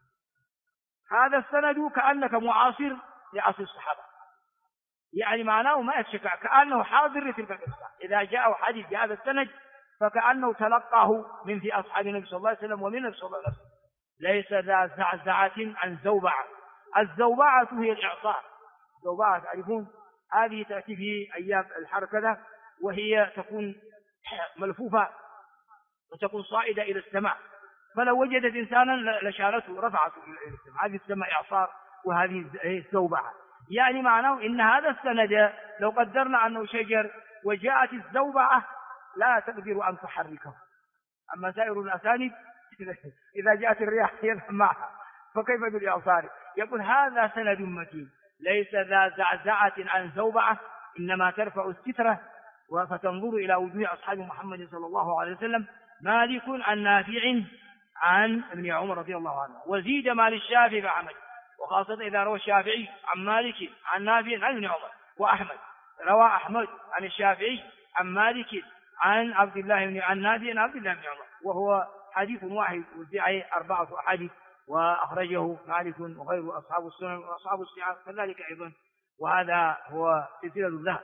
هذا السند كأنك معاصر لعصر الصحابة، يعني معناه ما يتشكع، كأنه حاضر لتلك القصة. إذا جاء حديث بهذا السند فكأنه تلقاه من في أصحاب النبي صلى الله عليه وسلم ومن النبي صلى الله عليه وسلم. ليس ذا زعزعة عن زوبعة. الزوبعة هي الإعصار، الزوبعة تعرفون هذه تأتي في أيام الحر كذا، وهي تكون ملفوفة وتكون صائدة إلى السماء، فلو وجدت إنسانا لشارته رفعته إلى السماء. هذه السماء إعصار وهذه الزوبعة. يعني معناه إن هذا السند لو قدرنا أنه شجر وجاءت الزوبعة لا تقدر أن تحركه، أما سائر الأسانيد إذا جاءت الرياح يذهب معها، فكيف بالإعصار؟ يقول هذا سند متين ليس ذا زعزعة عن زوبعة، إنما ترفع السترة فتنظر إلى وجوه أصحاب محمد صلى الله عليه وسلم. مالك عن نافع عن ابن عمر رضي الله عنه. وزيد مال الشافعي فعمل، وخاصة إذا روى الشافعي عن مالك عن نافع عن ابن عمر. وأحمد روى أحمد عن الشافعي عن مالك عن عبد الله بن عن نافع عن عبد الله بن عمر، وهو حديث واحد وزع 4 أحاديث، وأخرجه مالك وغيره أصحاب السنن وأصحاب الصحاح كذلك أيضا، وهذا هو سلسلة الذهب.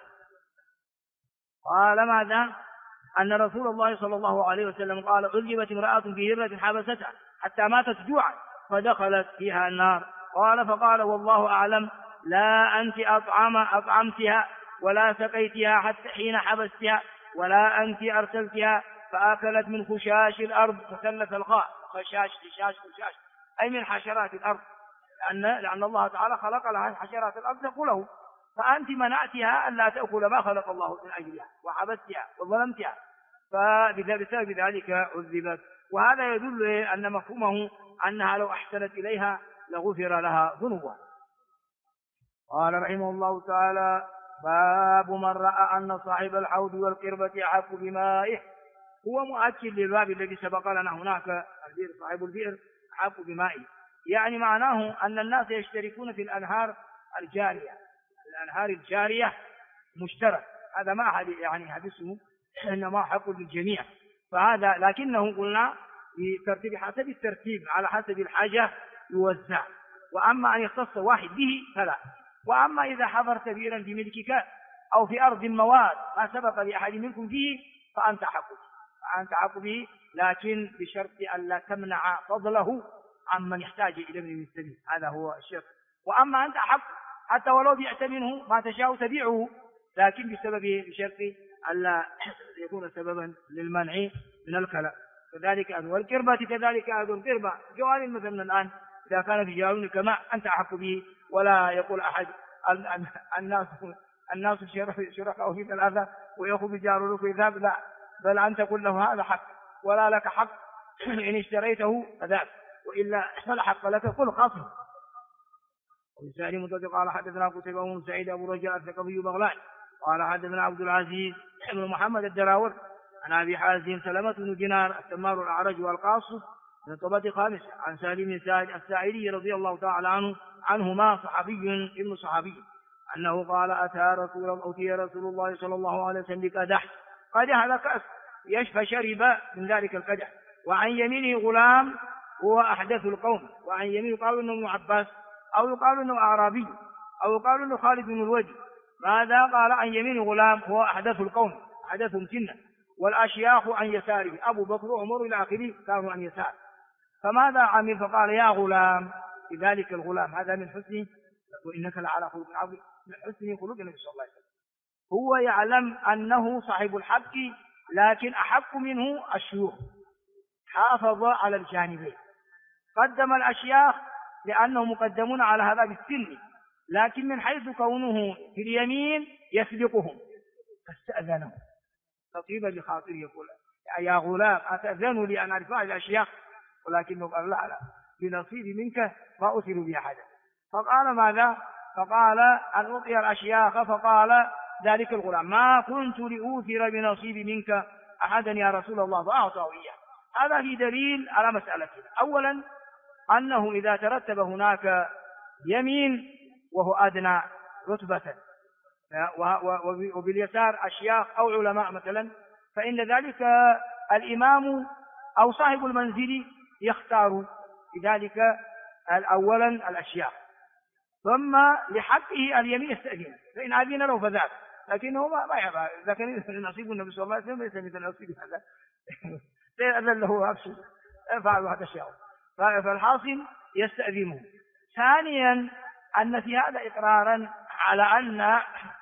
قال ماذا؟ أن رسول الله صلى الله عليه وسلم قال عذبت امرأة في هرة حبستها حتى ماتت جوعا فدخلت فيها النار. قال فقال والله أعلم لا أنت أطعمتها ولا سقيتها حتى حين حبستها ولا أنت أرسلتها فأكلت من خشاش الأرض فسلت الخاء. خشاش أي من حشرات الأرض، لأن الله تعالى خلق لها حشرات الأرض تأكله، فأنت منعتها أن لا تأكل ما خلق الله من أجلها وحبستها وظلمتها، فبسبب ذلك عذبت. وهذا يدل أن مفهومه أنها لو أحسنت إليها لغفر لها ذنوبها. قال رحمه الله تعالى باب من رأى أن صاحب الحوض والقربة أحق بمائه. هو مؤكد للباب الذي سبق لنا هناك، البئر صاحب البئر أحق بمائه، يعني معناه أن الناس يشتركون في الأنهار الجارية. الأنهار الجارية مشترك، هذا ما أحد يعني حديثه إنما حق للجميع، فهذا لكنه قلنا بترتيب حسب الترتيب على حسب الحاجة يوزع، وأما أن يختص واحد به فلا. وأما إذا حضرت بئرا في ملكك أو في أرض مواد ما سبق لأحد منكم فيه فأنت حق به، لكن بشرط أن لا تمنع فضله عمن يحتاج إلى ابن السبيل، هذا هو الشرط. وأما أنت حق حتى ولو بعت منه ما تشاء تبيعه، لكن بشرط ألا يكون سببا للمنع من الكلام. كذلك والقربة كذلك القربة جوال مثلا الآن إذا كان في جوال كما أنت أحق به، ولا يقول أحد الناس شركاء في ثلاثة ويأخذ جار في ذهب، لا، بل أن تقول له هذا حق ولا لك حق إن اشتريته فذاك، وإلا فلا حق لك كل خاصم. وبسائل متفق قال حدثنا قتيبة بن سعيد أبو رجاء الثقفي بغلان قال حدثنا عبد العزيز بن محمد الدراور عن أبي حازم سلمة بن دينار التمار الأعرج والقاص من الطبقة الخامسة عن سالم بن سعد الساعدي رضي الله تعالى عنهما صحابي ابن صحابي أنه قال أتي رسول الله صلى الله عليه وسلم بقدح هذا كأس فشرب من ذلك القدح، وعن يمينه غلام هو أحدث القوم، وعن يمينه قالوا إنه ابن عباس أو يقال إنه أعرابي أو يقال إنه خالد بن الوليد. ماذا قال؟ عن يمينه غلام هو أحدث القوم أحدثهم سنا، والأشياخ عن يساره أبو بكر وعمر إلى آخره كانوا عن يساره. فماذا عمل؟ فقال يا غلام، لذلك الغلام هذا من حسنه وإنك لعلى خلق عظيم، من حسنه خلق النبي صلى الله عليه وسلم. هو يعلم أنه صاحب الحق، لكن أحق منه الشيوخ، حافظ على الجانبين، قدم الأشياخ لأنهم مقدمون على هذا بالسن، لكن من حيث كونه في اليمين يسبقهم فاستأذنه تطيبا لخاطره، يقول يا غلام أتأذن لي أن أرفع الأشياء؟ ولكنه قال لا لا، بنصيبي منك ما أثر بي أحدا. فقال ماذا؟ فقال أن أعطي الأشياخ. فقال ذلك الغلام ما كنت لأوثر بنصيبي منك أحدا يا رسول الله، فأعطاه إياه. هذا في دليل على مسألتنا. أولا أنه إذا ترتب هناك يمين وهو أدنى رتبة وباليسار أشياخ أو علماء مثلا، فإن ذلك الإمام أو صاحب المنزل يختار بذلك أولا الأشياخ، ثم لحقه اليمين يستأذن، فإن أذن له فذاك، لكنه ما يبقى إذا كان نصيب النبي صلى الله عليه وسلم ليس مثل نصيب هذا سيأذن له أبشر يفعل هذا الشيء، فالحاصل يستأذنه. ثانيا أن في هذا إقرارا على أن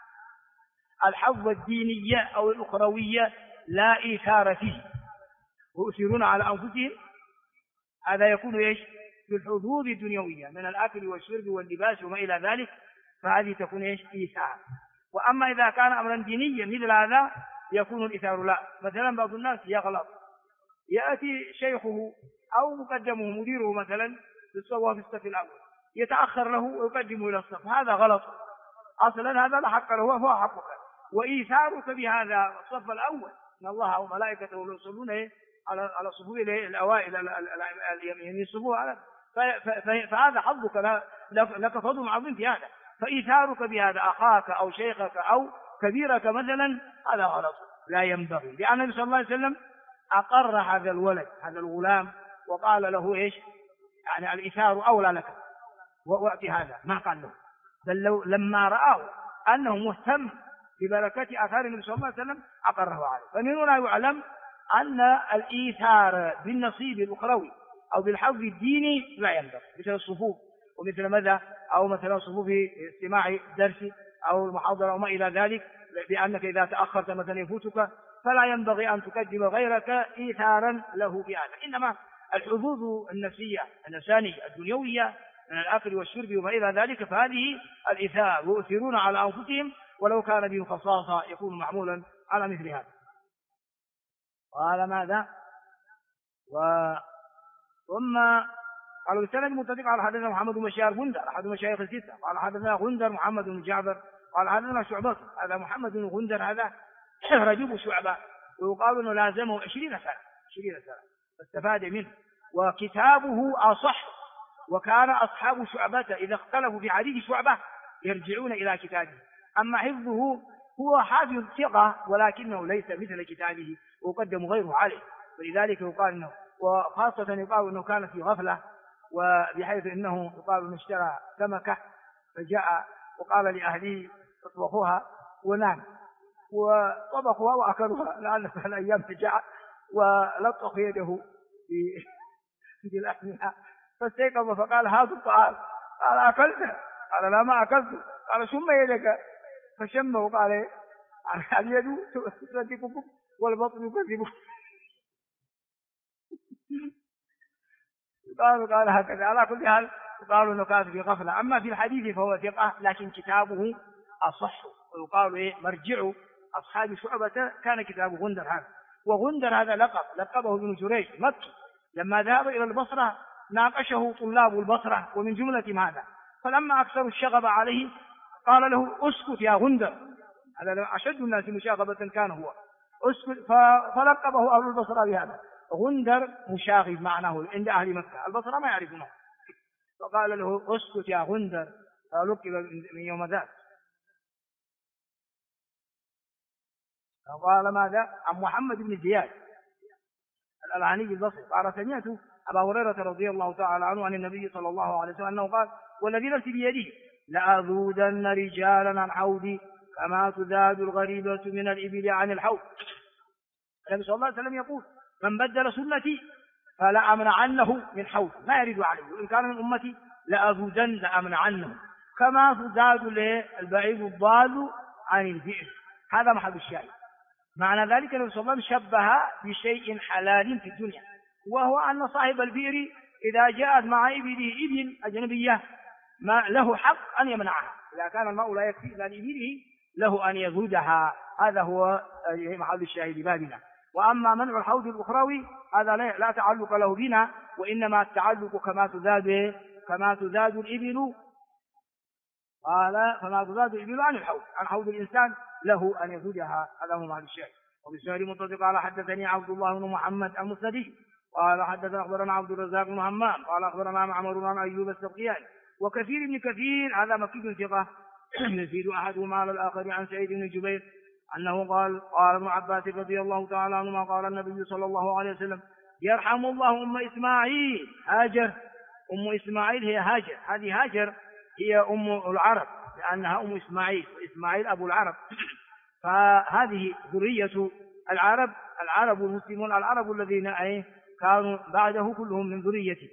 الحظ الدينية أو الأخروية لا إيثار فيه، يؤثرون على أنفسهم، هذا يكون إيش؟ في الحظوظ الدنيوية من الأكل والشرب واللباس وما إلى ذلك، فهذه تكون إيش؟ إيثار. وأما إذا كان أمرا دينيا مثل هذا يكون الإيثار لا. مثلا بعض الناس يغلط، يأتي شيخه أو مقدمه مديره مثلا بالصواب في الصف الأول، يتأخر له ويقدمه إلى الصف، هذا غلط أصلا، هذا لا حق له فهو حقك. وإيثارك بهذا الصف الأول إن الله وملائكته يصلون على صفوف الأوائل اليمين الصفوف، فهذا حظك لك فضل عظيم في هذا. فإيثارك بهذا أخاك أو شيخك أو كبيرك مثلا هذا غلط لا ينبغي، لأن النبي صلى الله عليه وسلم أقر هذا الولد هذا الغلام وقال له إيش؟ يعني الإيثار أولى لك وأعطي هذا، ما قال له، بل لما رآه أنه مهتم ببركة آثار النبي صلى الله عليه وسلم أقره عليه. فمن هنا يعلم أن الإيثار بالنصيب الأخروي أو بالحظ الديني لا ينبغي، مثل الصفوف ومثل ماذا أو مثلا صفوف استماع الدرس أو المحاضرة وما إلى ذلك، بأنك إذا تأخرت مثلا يفوتك، فلا ينبغي أن تقدم غيرك إيثارا له بهذا. إنما الحظوظ النفسية النفسانية الدنيوية من الأكل والشرب وما إلى ذلك فهذه الإيثار، يؤثرون على أنفسهم ولو كان بهم خصاصة يكون معمولا على مثل هذا. قال ماذا؟ ثم قالوا السند متفق على حدثنا محمد بن بشار غندر أحد مشايخ الستة، قال حدثنا غندر محمد بن جعفر قال حدثنا شعبة. هذا محمد بن غندر هذا رجل شعبة، ويقال انه لازمه 20 سنة فاستفاد منه، وكتابه أصح. وكان أصحاب شعبة إذا اختلفوا في حديث شعبة يرجعون إلى كتابه. أما حفظه هو حافظ ثقة ولكنه ليس مثل كتابه وقدم غيره عليه، ولذلك يقال انه، وخاصة يقال انه كان في غفلة، وبحيث انه يقال انه اشترى سمكة فجاء وقال لأهله اطبخوها ونام، وطبخوها وأكلوها لأنه في الأيام فجاء ولطخ يده في لحمها، فاستيقظ فقال هذا الطعام، قال أكلته؟ قال لا ما أكلته. قال شم يدك، فشمه وقال اليد تصدقكم والبطن يكذبكم. قال هكذا. على كل حال قالوا انه كان في غفلة. اما في الحديث فهو ثقة لكن كتابه اصح، ويقال مرجع اصحاب شعبة كان كتاب غندر هذا. وغندر هذا لقبه ابن جريج مكي، لما ذهب الى البصرة ناقشه طلاب البصرة ومن جملة هذا، فلما اكثروا الشغب عليه قال له اسكت يا غندر، هذا اشد الناس مشاغبة كان هو، اسكت. فلقبه اهل البصرة بهذا غندر مشاغب معناه عند أهل مكة، البصرة ما يعرفونه، فقال له اسكت يا غندر، فلقب من يوم ذاك. فقال ماذا؟ عن محمد بن زياد الألعاني البصري قال سمعت أبا هريرة رضي الله تعالى عنه عن النبي صلى الله عليه وسلم أنه قال والذي نفسي بيده لأذودن رجالا عن حوضي كما تذاد الغريبة من الإبل عن الحوض. النبي صلى الله عليه وسلم يقول من بدل سنتي فلا أمنعنه من حوض ما يريد عليه، وإن كان من أمتي لأذودن لأمنعنه كما تذاد البعيد الضال عن البئر. هذا محل الشاهد. معنى ذلك النبي صلى الله عليه وسلم شبه بشيء حلال في الدنيا، وهو أن صاحب البئر إذا جاءت مع إبله إبل أجنبية ما له حق أن يمنعها، إذا كان الماء لا يكفي إلا لإبله له أن يزودها. هذا هو محل الشاهد بابنا. وأما منع الحوض الأخروي هذا لا تعلق له بنا، وإنما التعلق كما تزاد الإبل، قال فما تزاد الإبل عن حوض الإنسان له أن يزودها. هذا هو محل الشاهد. وبالسؤال المتصل قال حدثني عبد الله بن محمد المسندي قال حدثنا أخبرنا عبد الرزاق بن همام قال أخبرنا معمر عن أيوب السختياني وكثير بن كثير هذا مكي ثقة يزيد أحدهما على الآخر عن سعيد بن جبير أنه قال ابن عباس رضي الله تعالى عنهما قال النبي صلى الله عليه وسلم يرحم الله أم إسماعيل هاجر. أم إسماعيل هي هاجر، هذه هاجر هي أم العرب لأنها أم إسماعيل، وإسماعيل أبو العرب، فهذه ذرية العرب المسلمون العرب الذين كانوا بعده كلهم من ذريته.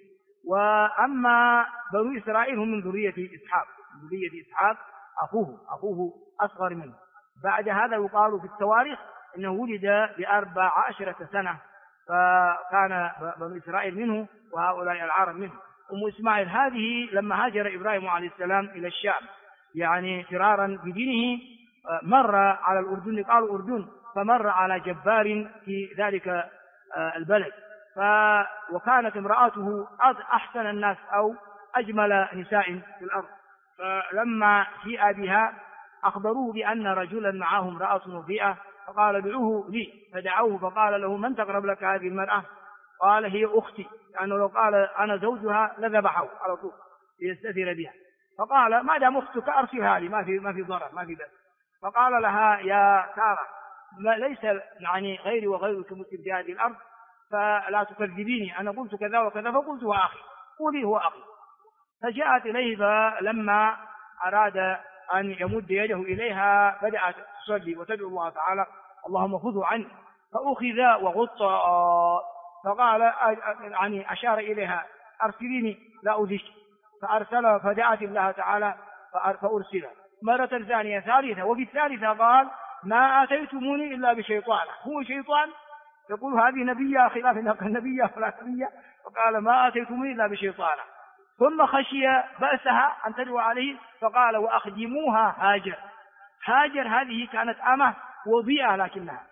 وأما بنو إسرائيل هم من ذرية إسحاق أخوه أصغر منه. بعد هذا يقال في التواريخ إنه ولد ب14 سنة، فكان بنو إسرائيل منه وهؤلاء العرب منه. أم إسماعيل هذه لما هاجر إبراهيم عليه السلام إلى الشام يعني فرارا بدينه مر على الأردن، قالوا أردن، فمر على جبار في ذلك البلد، وكانت امرأته أحسن الناس أو أجمل نساء في الأرض، فلما جيء بها أخبروه بأن رجلا معه امرأة وفيئة، فقال ادعوه لي، فدعوه فقال له من تقرب لك هذه المرأة؟ قال هي أختي، لأنه لو قال أنا زوجها لذبحه على طول ليستثير بها. فقال ما دام أختك أرسلها لي، ما في ضرر ما في بأس. فقال لها يا سارة ليس يعني غيري وغيرك مسلم في هذه الأرض، فلا تكذبيني، أنا قلت كذا وكذا فقلت هو أخي، قولي هو أخي. فجاءت إليه، فلما أراد أن يمد يده إليها بدأت تصلي وتدعو الله تعالى اللهم خذه عني، فأخذ وغطى، فقال يعني أشار إليها أرسليني لا أذيك، فأرسل، فدعت الله تعالى فأرسل مرة ثانية ثالثة، وفي الثالثة قال ما آتيتموني إلا بشيطان، هو شيطان يقول هذه نبية خلاف النبية ولا نبية، فقال ما آتيتموني إلا بشيطان. ثم خشي بأسها أن تدعو عليه فقال وأخدموها هاجر هذه كانت أمة وضيئة لكنها،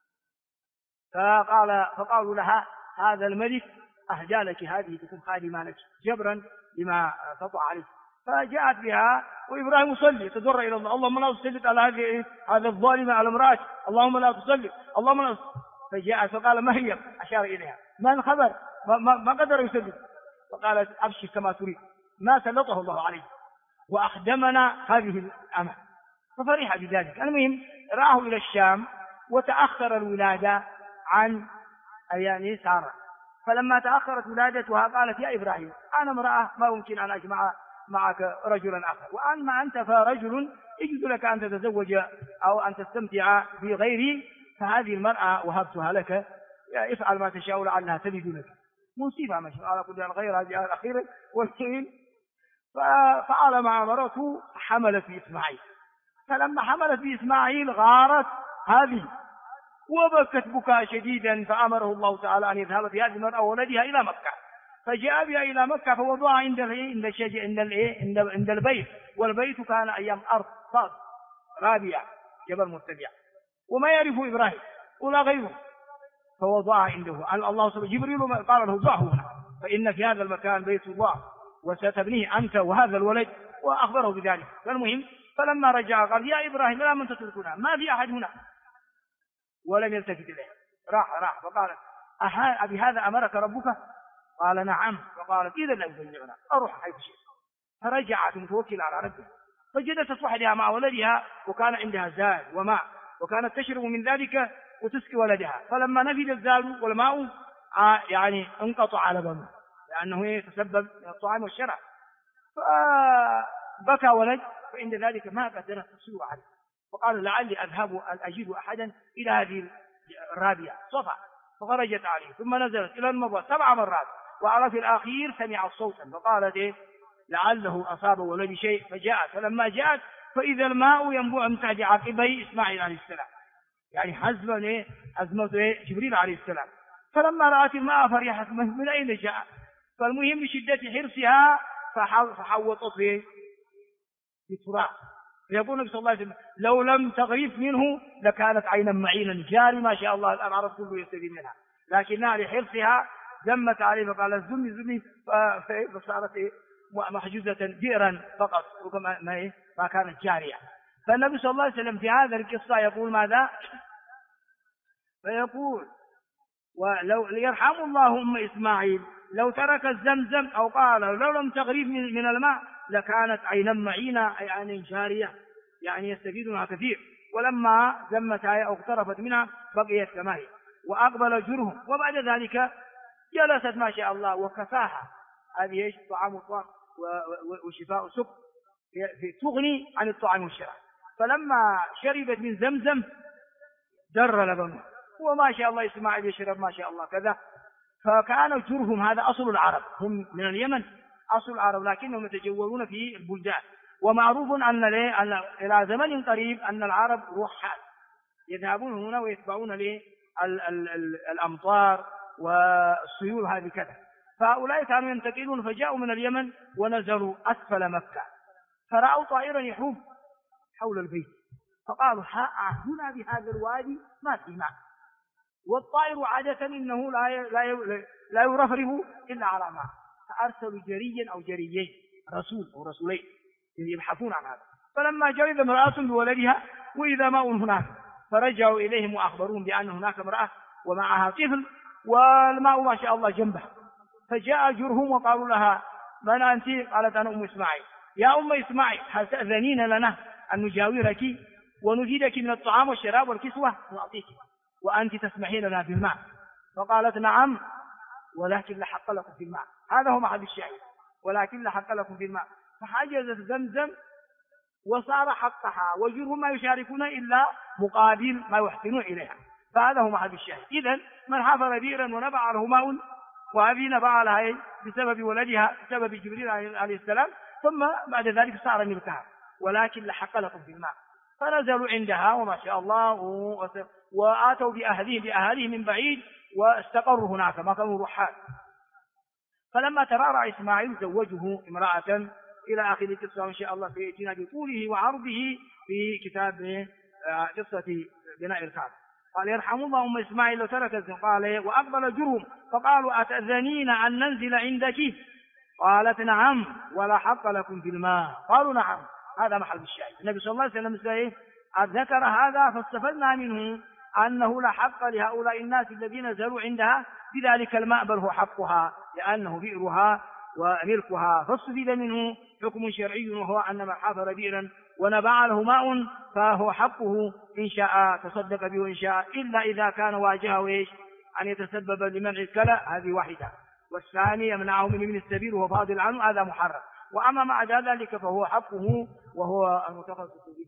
فقالوا لها هذا الملك أهدى لك هذه تكون خادمة لك جبرا لما تطع عليه. فجاءت بها وإبراهيم يصلي تضرع إلى الله اللهم لا تسلط على هذا الظالم على امرأتي، اللهم لا تسلط، اللهم لا. فجاءت فقال ما هي؟ أشار إليها ما الخبر؟ ما قدر يسلط. فقالت أبشر كما تريد، ما سلطه الله عليه وأخدمنا هذه الأمة. ففرح بذلك. المهم رآه إلى الشام وتأخر الولادة عن يعني سارة، فلما تأخرت ولادتها قالت يا إبراهيم أنا امرأة ما يمكن أن أجمع معك رجلا آخر، وأما أنت فرجل يجوز لك أن تتزوج أو أن تستمتع بغيري، فهذه المرأة وهبتها لك، افعل ما تشاء لعلها تلد لك. مصيبة ماشي على كل غير هذه الأخيرة والحين. ففعل مع مرته حملت بإسماعيل، فلما حملت بإسماعيل غارت هذه وبكت بكاء شديدا، فأمره الله تعالى أن يذهب بهذه المرأة وولدها إلى مكة، فجاء بها إلى مكة فوضعها عند البيت، والبيت كان أيام أرض صاد رابية جبل مرتفع وما يعرف إبراهيم ولا غيره، فوضعها عنده. الله سبحانه جبريل قال له ضعه هنا فإن في هذا المكان بيت الله وستبنيه أنت وهذا الولد، وأخبره بذلك. فالمهم فلما رجع قال يا إبراهيم لا من تتركنا، ما في أحد هنا، ولم يلتفت إليه. راح فقال بهذا أمرك ربك؟ قال نعم. فقالت إذا لا يبلغنا أروح حيث شئت. فرجعت متوكلة على ربها، فجلست وحدها مع ولدها وكان عندها زاد وماء، وكانت تشرب من ذلك وتسقي ولدها. فلما نفد الزاد والماء يعني انقطع لبنه لأنه يتسبب من الطعام والشراب، فبكى ولد، فعند ذلك ما قدرت تصير عليه، فقال لعلي أذهب أن أجد أحدا إلى هذه الرابية صفا، فخرجت عليه ثم نزلت إلى المضى 7 مرات، وعلى في الأخير سمع صوتا فقالت لعله أصاب ولد شيء، فجاءت. فلما جاءت فإذا الماء ينبوع من تحت عقبي إسماعيل عليه السلام، يعني حزمة جبريل عليه السلام. فلما رأت الماء فرحت من أين جاء، فالمهم بشدة حرصها فحوطت بتراب. فيقول النبي صلى الله عليه وسلم لو لم تغرف منه لكانت عينا معينا جاري ما شاء الله الآن عرب كله يستفيد منها، لكنها لحرصها دمت عليه فقال زمي فصارت محجوزة بئرا فقط ما كانت جارية. فالنبي صلى الله عليه وسلم في هذا القصة يقول ماذا؟ فيقول ولو يرحم الله أم إسماعيل لو ترك الزمزم أو قال لو لم تغرف من الماء لكانت عينا معينة أي عين جارية يعني يستفيد منها كثير. ولما زمتها أو اقترفت منها بقيت كما هي. وأقبل جرهم وبعد ذلك جلست ما شاء الله وكفاها هذه ايش طعام وشفاء سكر تغني عن الطعام والشراب. فلما شربت من زمزم در لبنها وما شاء الله إسماعيل يشرب ما شاء الله كذا. فكان جرهم هذا أصل العرب، هم من اليمن أصل العرب لكنهم يتجولون في البلدان. ومعروف أن إلى زمن قريب أن العرب رحال يذهبون هنا ويتبعون الأمطار والسيول هذه كذا. فهؤلاء كانوا ينتقلون فجاءوا من اليمن ونزلوا أسفل مكة فرأوا طائرا يحوم حول البيت فقالوا هنا بهذا الوادي ما في ماء، والطائر عادة إنه لا يرفرف إلا على ماء. فأرسلوا جريا أو جريين رسول أو رسولين يبحثون عن هذا. فلما جاء إذا امرأة بولدها وإذا ماء هناك فرجعوا إليهم وأخبروهم بأن هناك امرأة ومعها طفل والماء ما شاء الله جنبه. فجاء جرهم وقالوا لها من أنت؟ قالت أنا أم إسماعيل. يا أم إسماعيل هل تأذنين لنا أن نجاورك ونفيدك من الطعام والشراب والكسوة نعطيك وأنت تسمحين لنا بالماء؟ فقالت نعم ولكن لا حق لكم في الماء. هذا هو محل الشاهد، ولكن لا حق لكم في الماء. فحجزت زمزم وصار حقها وجرهم ما يشاركون إلا مقابل ما يحسنون إليها. فهذا هو محل الشاهد. إذن من حفر بئرا ونبع له ماء وهذه نبع لها بسبب ولدها بسبب جبريل عليه السلام ثم بعد ذلك صار ملكها ولكن لا حق لكم في الماء. فنزلوا عندها وما شاء الله وآتوا بأهاليهم من بعيد واستقروا هناك ما كانوا رحال. فلما ترعرع إسماعيل زوجه امرأة إلى آخر القصة إن شاء الله سيأتينا بطوله وعرضه في كتاب قصة بناء الكعبة. قال يرحم الله أم إسماعيل لو تركت. قال وأقبل جرهم فقالوا أتأذنين أن ننزل عندك؟ قالت نعم ولا حق لكم في الماء. قالوا نعم. هذا محل الشاهد. النبي صلى الله عليه وسلم ذكر هذا فاستفدنا منه أنه لا حق لهؤلاء الناس الذين نزلوا عندها بذلك الماء بل هو حقها لأنه بئرها وملكها. فاستفيد منه حكم شرعي وهو أن من حفر بئرا ونبع له ماء فهو حقه إن شاء تصدق به وإن شاء إلا إذا كان واجهه أن يتسبب لمنع الكلى هذه واحدة، والثاني يمنعه من ابن السبيل وهو فاضل عنه هذا محرم. وأما مع ذلك فهو حقه وهو المتخصص به.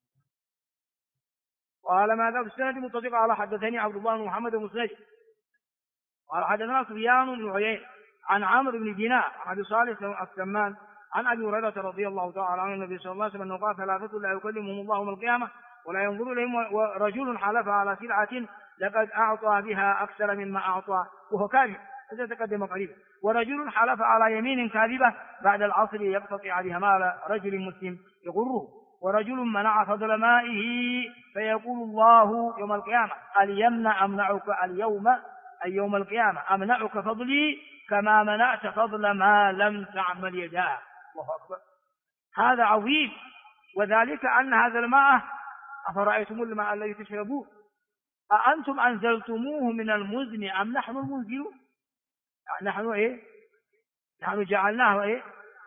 قال ماذا في السنة متصل قال حدثني عبد الله بن محمد المسند قال حدثنا سفيان بن عيينة عن عمرو بن دينار عن أبي صالح السمان عن أبي هريرة رضي الله تعالى عنه النبي صلى الله عليه وسلم أنه قال ثلاثة لا يكلمهم الله يوم القيامة ولا ينظر إليهم ورجل حلف على سلعة لقد أعطى بها أكثر مما أعطى وهو كاذب هذا تقدم قريبا، ورجل حلف على يمين كاذبة بعد العصر يقتطع عليها مال رجل مسلم يغره، ورجل منع فضل مائه فيقول الله يوم القيامة يوم القيامة أمنعك فضلي كما منعت فضل ما لم تعمل يداه. الله أكبر. هذا عظيم. وذلك أن هذا الماء أفرأيتم الماء الذي تشربون أأنتم أنزلتموه من المزن أم نحن المنزلون؟ نحن جعلناه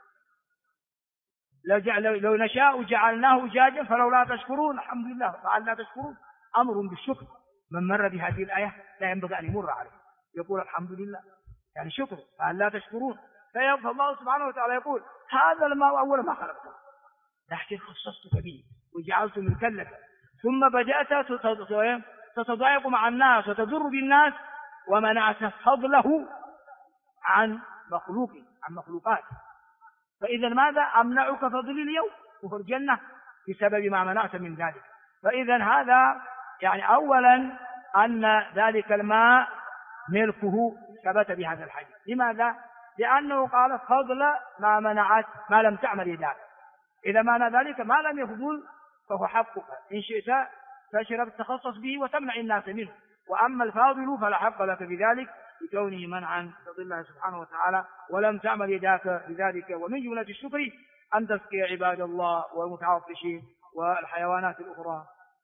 لو نشاء جعلناه جاجا فلولا تشكرون. الحمد لله فعل لا تشكرون أمر بالشكر. من مر بهذه الآية لا ينبغي أن يمر عليه يقول الحمد لله يعني شكر فعل لا تشكرون. فالله سبحانه وتعالى يقول هذا الماء أول ما خلقته لكن خصصتك به وجعلت ملكا لك ثم بدأت تتضايق مع الناس وتضر بالناس ومنعت فضله عن مخلوقات. فإذا ماذا أمنعك فضل اليوم وهو الجنة بسبب ما منعت من ذلك. فإذا هذا يعني أولا أن ذلك الماء ملكه ثبت بهذا الحديث. لماذا؟ لأنه قال فضل ما منعت ما لم تعمل يداك. إذا معنى ذلك ما لم يفضل فهو حقك، إن شئت تشرب تخصص به وتمنع الناس منه، وأما الفاضل فلا حق لك بذلك لكونه منعا فضل الله سبحانه وتعالى ولم تعمل يداك بذلك. ومن جملة الشكر أن تسقي عباد الله والمتعطشين والحيوانات الأخرى.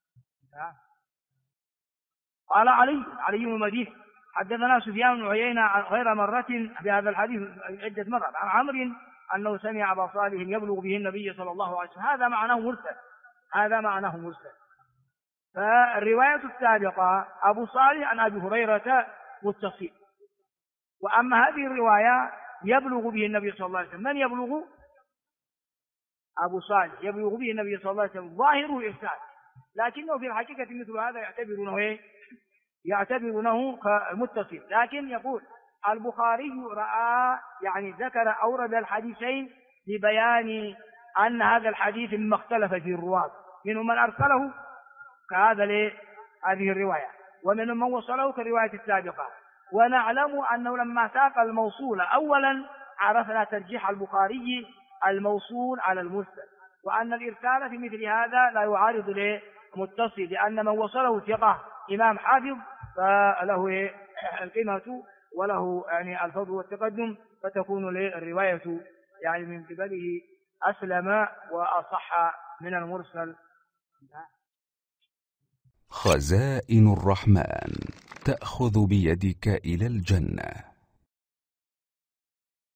قال علي بن المديني حدثنا سفيان بن عيينة غير مرة بهذا الحديث عدة مرات عن عمرو أنه سمع أبا صالح يبلغ به النبي صلى الله عليه وسلم. هذا معناه مرسل. فالرواية السابقة أبو صالح عن أبي هريرة متصل، وأما هذه الرواية يبلغ به النبي صلى الله عليه وسلم. من يبلغ؟ أبو صالح يبلغ به النبي صلى الله عليه وسلم، ظاهره إرسال، لكنه في الحقيقة مثل هذا يعتبرونه كمتصل. لكن يقول البخاري رأى يعني ذكر أورد الحديثين لبيان أن هذا الحديث مما اختلف في الرواة، منهم من أرسله كهذا لهذه الرواية، ومنهم من وصله كالرواية السابقة. ونعلم أنه لما ساق الموصول أولا عرفنا ترجيح البخاري الموصول على المرسل، وأن الإرسال في مثل هذا لا يعارض لمتصل، لأن من وصله ثقة إمام حافظ فله القيمة وله يعني الفضل والتقدم، فتكون للرواية يعني من قبله أسلم وأصح من المرسل. خزائن الرحمن تأخذ بيدك إلى الجنة.